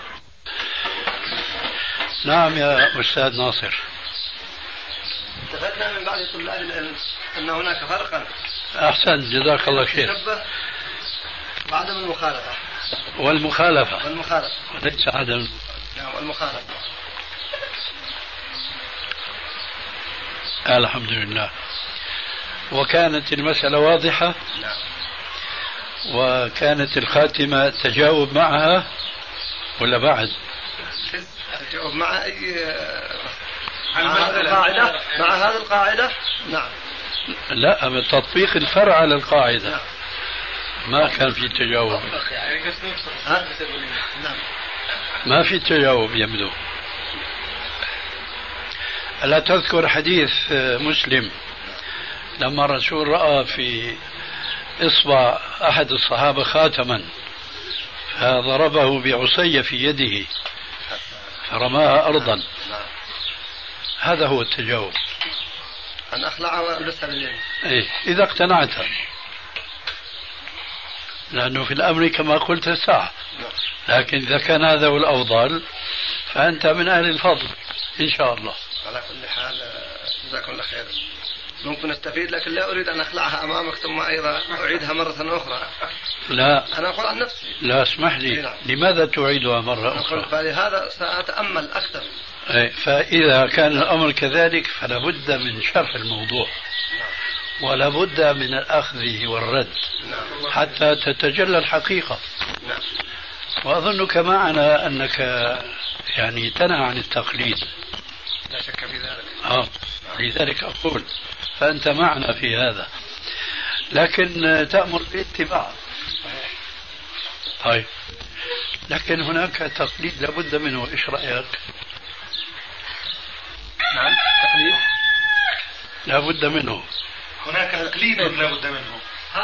نعم يا أستاذ ناصر. استفدنا من بعض طلاب العلم أن هناك فرقا. أحسن، جزاك الله خير. وعدم المخالفة. والمخالفة وليس عدم. نعم، والمخالفة. الحمد لله. وكانت المسألة واضحة. نعم. وكانت الخاتمة تجاوب معها ولا بعد؟ تجاوب مع أي مع هذه القاعدة. نعم. لا، بتطبيق الفرع على القاعدة. نعم. ما كان في تجاوب. نعم. ما في تجاوب يبدو. ألا تذكر حديث مسلم لما الرسول رأى في إصبع أحد الصحابة خاتما فضربه بعصي في يده فرماها أرضا؟ هذا هو التجاوب. أن أخلعها وألبسها باليمين. إيه، إذا اقتنعت، لأنه في الأمر كما قلت الساعة، لكن إذا كان هذا هو الأفضل فأنت من أهل الفضل إن شاء الله. على كل حال جزاكم الله خير. ممكن نستفيد، لكن لا أريد أن أخلعها أمامك ثم أيضا أعيدها مرة أخرى. لا، أنا أقول عن نفسي. لا، اسمح لي. لماذا تعيدها مرة أخرى؟ فلهذا سأتأمل أكثر. فإذا كان الأمر كذلك فلا بد من شرح الموضوع ولا بد من الأخذ والرد حتى تتجلى الحقيقة. وأظنك معنا أنك يعني تنهى عن التقليد. لا شك في ذلك. لذلك أقول فأنت معنا في هذا، لكن تأمر بالاتباع. طيب، لكن هناك تقليد لابد منه، إيش رأيك؟ نعم، تقليد لابد منه. هناك تقليد لابد منه.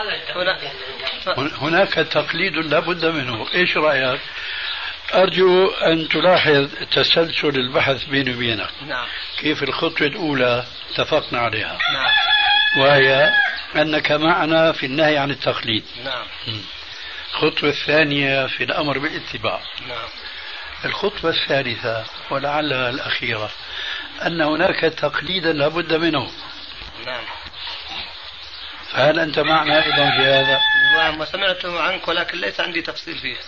هناك تقليد لابد منه، إيش رأيك؟ أرجو أن تلاحظ تسلسل البحث بيني وبينك. نعم. كيف الخطوة الأولى اتفقنا عليها. نعم. وهي أنك معنا في النهي عن التقليد. نعم. الخطوة الثانية في الأمر بالاتباع. نعم. الخطوة الثالثة ولعلها الأخيرة أن هناك تقليدا لابد منه. نعم. فهل أنت معنا أيضا في هذا؟ ما سمعته عنك ولكن ليس عندي تفصيل فيه.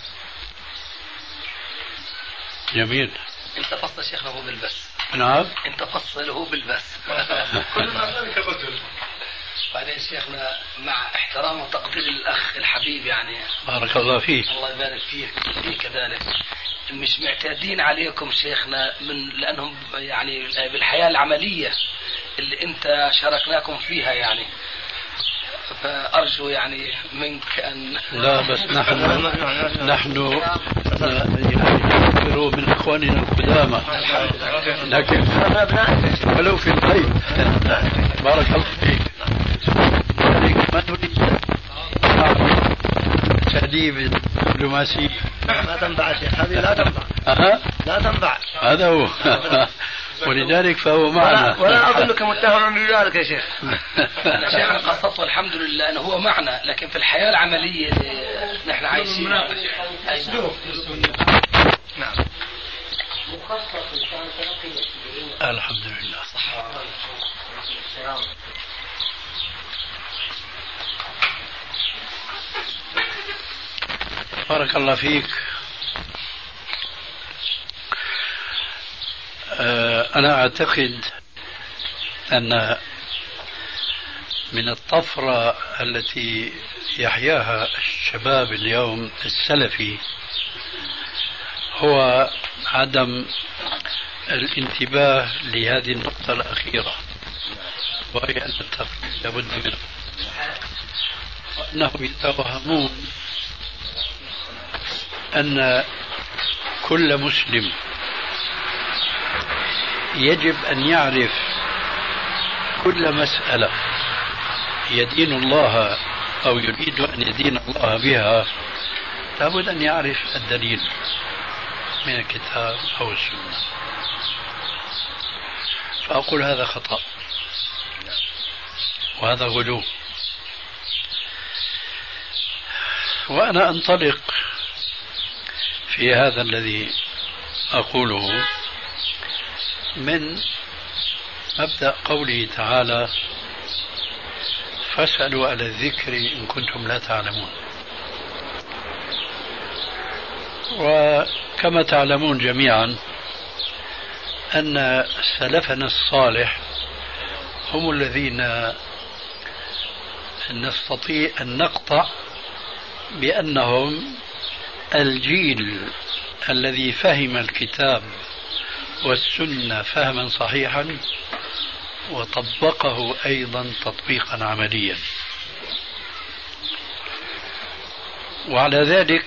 جميل. انت فصل شيخنا هو بالبس. نعم. انت فصله بالبس. كلنا ذلك الرجل. بعدين شيخنا مع احترام وتقدير الاخ الحبيب يعني بارك الله فيك. الله يبارك فيك كذلك، مش معتادين عليكم شيخنا لانهم يعني بالحياه العمليه اللي انت شاركناكم فيها يعني، فارجو يعني منك ان لا بس نحن نعتبر من اخواننا القدامى، لكن ولو في الغيب. بارك الله فيك. ما نريد تأديب الدبلوماسي. ما تنفع شيخ، هذه لا تنفع. لا تنفع. هذا هو. ولذلك فهو معنا. ولا أظنك متهم بذلك يا شيخ. شيخنا قصصه الحمد لله أنه هو معنا، لكن في الحياة العملية اللي نحن عايشين. نعم. الحمد لله. بارك الله فيك. أنا أعتقد أن من الطفرة التي يحياها الشباب اليوم السلفي هو عدم الانتباه لهذه النقطة الأخيرة، وهي أن التفريق لابد منه، وأنهم يتوهمون أن كل مسلم يجب أن يعرف كل مسألة يدين الله أو يريد أن يدين الله بها، لابد أن يعرف الدليل من الكتاب أو السنة. فأقول هذا خطأ وهذا غلو. وأنا أنطلق في هذا الذي أقوله من مبدأ قوله تعالى: فاسألوا على الذكر إن كنتم لا تعلمون. وكما تعلمون جميعا أن سلفنا الصالح هم الذين نستطيع أن نقطع بأنهم الجيل الذي فهم الكتاب والسنة فهما صحيحا وطبقه أيضا تطبيقا عمليا. وعلى ذلك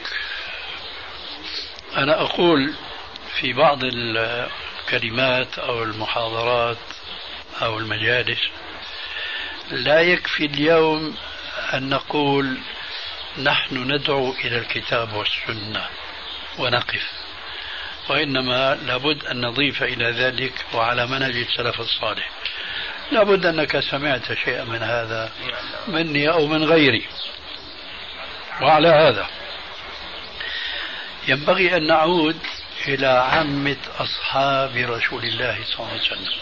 أنا أقول في بعض الكلمات أو المحاضرات أو المجالس: لا يكفي اليوم أن نقول نحن ندعو إلى الكتاب والسنة ونقف، وإنما لابد أن نضيف إلى ذلك وعلى منهج السلف الصالح. لابد أنك سمعت شيئا من هذا مني أو من غيري. وعلى هذا ينبغي أن نعود إلى عامة أصحاب رسول الله صلى الله عليه وسلم،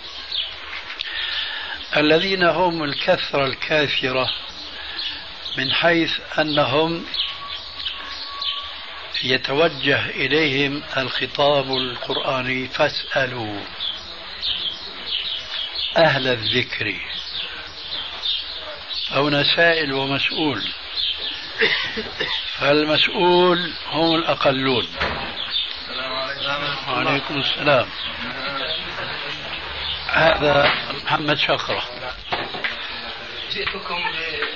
الذين هم الكثرة الكافرة من حيث أنهم يتوجه إليهم الخطاب القرآني: فاسألوا أهل الذكر. هنا سائل ومسؤول، فالمسؤول هم الأقلون. وعليكم السلام. هذا محمد شقرة. جئتكم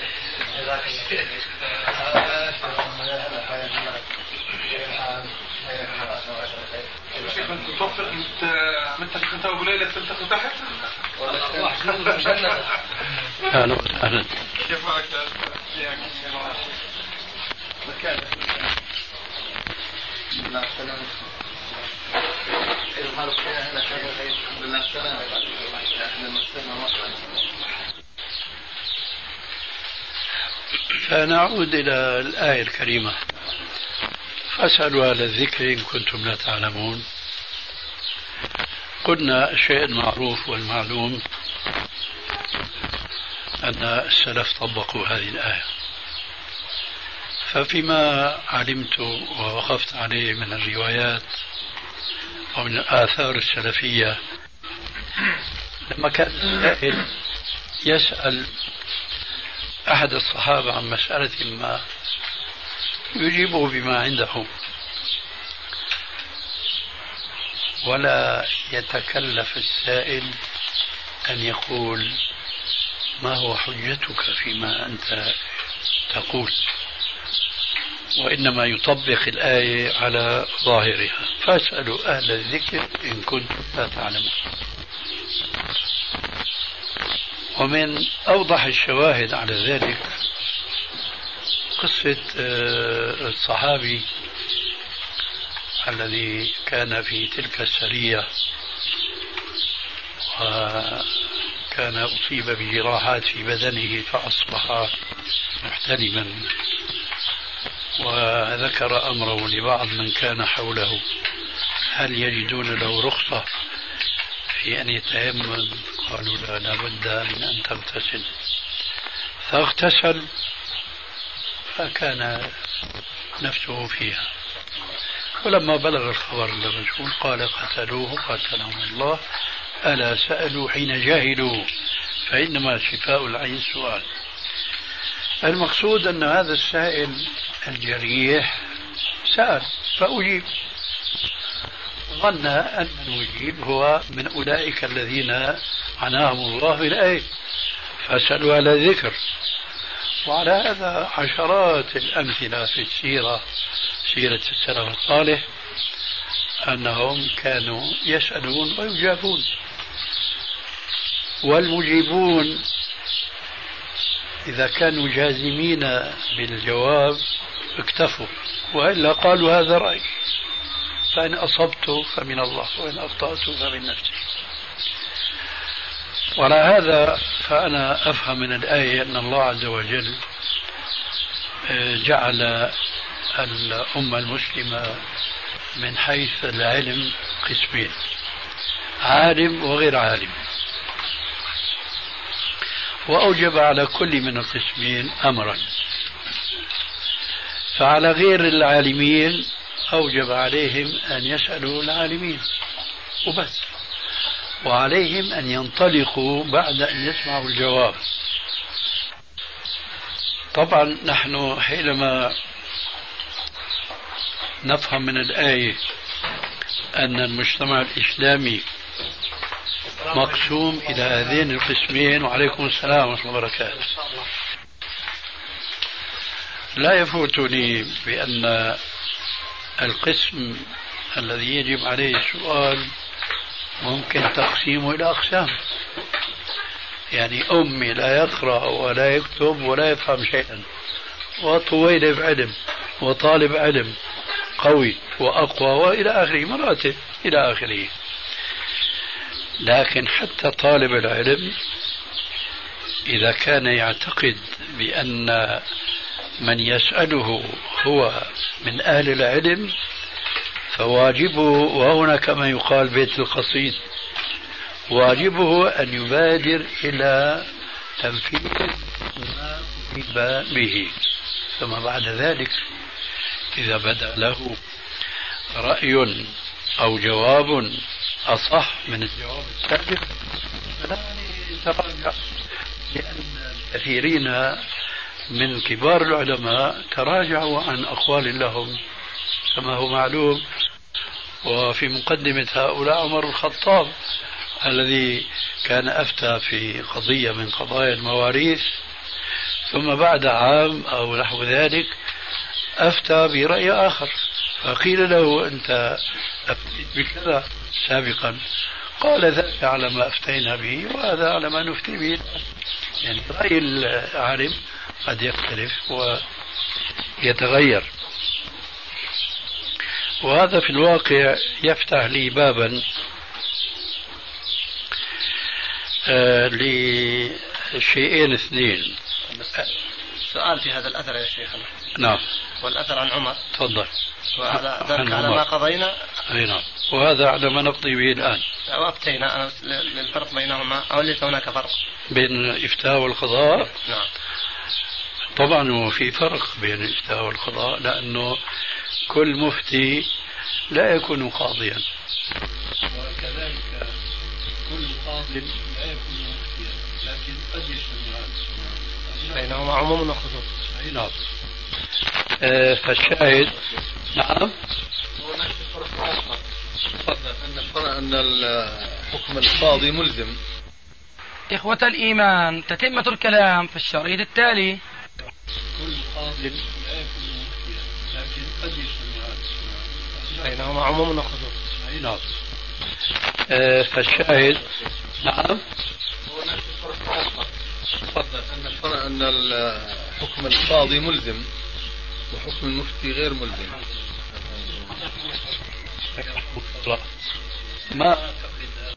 شيخ انت توفق انت ابو ليلى تلتقي تحت اهلا وسهلا. كيف حالك؟ فنعود إلى الآية الكريمة: فاسألوا أهل الذكر إن كنتم لا تعلمون. قلنا الشيء المعروف والمعلوم أن السلف طبقوا هذه الآية. ففيما علمت ووقفت عليه من الروايات ومن الآثار السلفية، لما كان السائل يسأل أحد الصحابة عن مسألة ما يجيبه بما عنده ولا يتكلف السائل أن يقول ما هو حجتك فيما أنت تقول، وإنما يطبق الآية على ظاهرها. فاسألوا أهل الذكر إن كنتم لا تعلمون. ومن أوضح الشواهد على ذلك قصة الصحابي الذي كان في تلك السرية وكان أصيب بجراحات في بدنه فأصبح محتلما، وذكر أمره لبعض من كان حوله هل يجدون له رخصة في أن يتيمم؟ قالوا لا، لابد من أن تغتسل. فاغتسل فكان نفسه فيها. ولما بلغ الخبر للرسول قال قتلوه قتلهم الله، ألا سألوا حين جاهلوا فإنما شفاء العين سؤال. المقصود أن هذا السائل الجريح سأل فأجيب، ظن أن المجيب هو من أولئك الذين عناهم الله بالآية فسألوا على ذكر. وعلى هذا عشرات الأمثلة في السيرة، سيرة السلف الصالح، أنهم كانوا يسألون ويجابون، والمجيبون إذا كانوا جازمين بالجواب اكتفوا، وإلا قالوا هذا رأي، فإن أصبت فمن الله وإن أخطأت فمن نفسي. وعلى هذا فأنا أفهم من الآية أن الله عز وجل جعل الأمة المسلمة من حيث العلم قسمين: عالم وغير عالم، وأوجب على كل من القسمين أمرا. فعلى غير العالمين أوجب عليهم أن يسألوا العالمين وبس، وعليهم أن ينطلقوا بعد أن يسمعوا الجواب. طبعا نحن حينما نفهم من الآية أن المجتمع الإسلامي مقسوم إلى هذين القسمين، وعليكم السلام ورحمة الله وبركاته، لا يفوتني بأن القسم الذي يجب عليه السؤال ممكن تقسيمه إلى أقسام. يعني أمي لا يقرأ ولا يكتب ولا يفهم شيئا، وطويل بعلم، وطالب علم قوي وأقوى، وإلى آخره، مراتب إلى آخره. لكن حتى طالب العلم إذا كان يعتقد بأن من يسأله هو من أهل العلم فواجبه، وهنا كما يقال بيت القصيد، واجبه أن يبادر إلى تنفيذ ما أجيب به. ثم بعد ذلك إذا بدأ له رأي أو جواب أصح من الجواب السابق فلا يتراجع، لأن كثيرين من كبار العلماء تراجعوا عن أقوال لهم كما هو معلوم. وفي مقدمة هؤلاء عمر الخطاب الذي كان أفتى في قضية من قضايا المواريث، ثم بعد عام أو نحو ذلك أفتى برأي آخر، فقيل له أنت أفتيت بكذا سابقا، قال ذاك على ما أفتينا به وهذا على ما نفتي به. يعني رأي العالم قد يختلف ويتغير. وهذا في الواقع يفتح لي بابا لشيئين اثنين. سؤال في هذا الأثر يا شيخنا. نعم. والأثر عن عمر. تفضل. وهذا ذلك على ما قضينا. أي نعم. وهذا على ما نقضي به الآن. وأفتينا أنا للفرق بينهما أو ليس هناك فرق بين الإفتاء والقضاء؟ نعم. طبعا في فرق بين الإفتاء والقضاء، لأنه كل مفتي لا يكون قاضيا، وكذلك كل قاض لا يكون مفتيا، لكن قد يجتمع بينهما عموم وخصوص. أي نعم. فالشاهد نعم. أن حكم القاضي ملزم. إخوة الإيمان، تتمة الكلام في الشريط التالي. كل قاض لا يكون مفتيا، لكن قد يجتمع بينهما عموم وخصوص. أي نعم. فالشاهد نعم. أن حكم القاضي ملزم وحكم المفتي غير ملزم. ما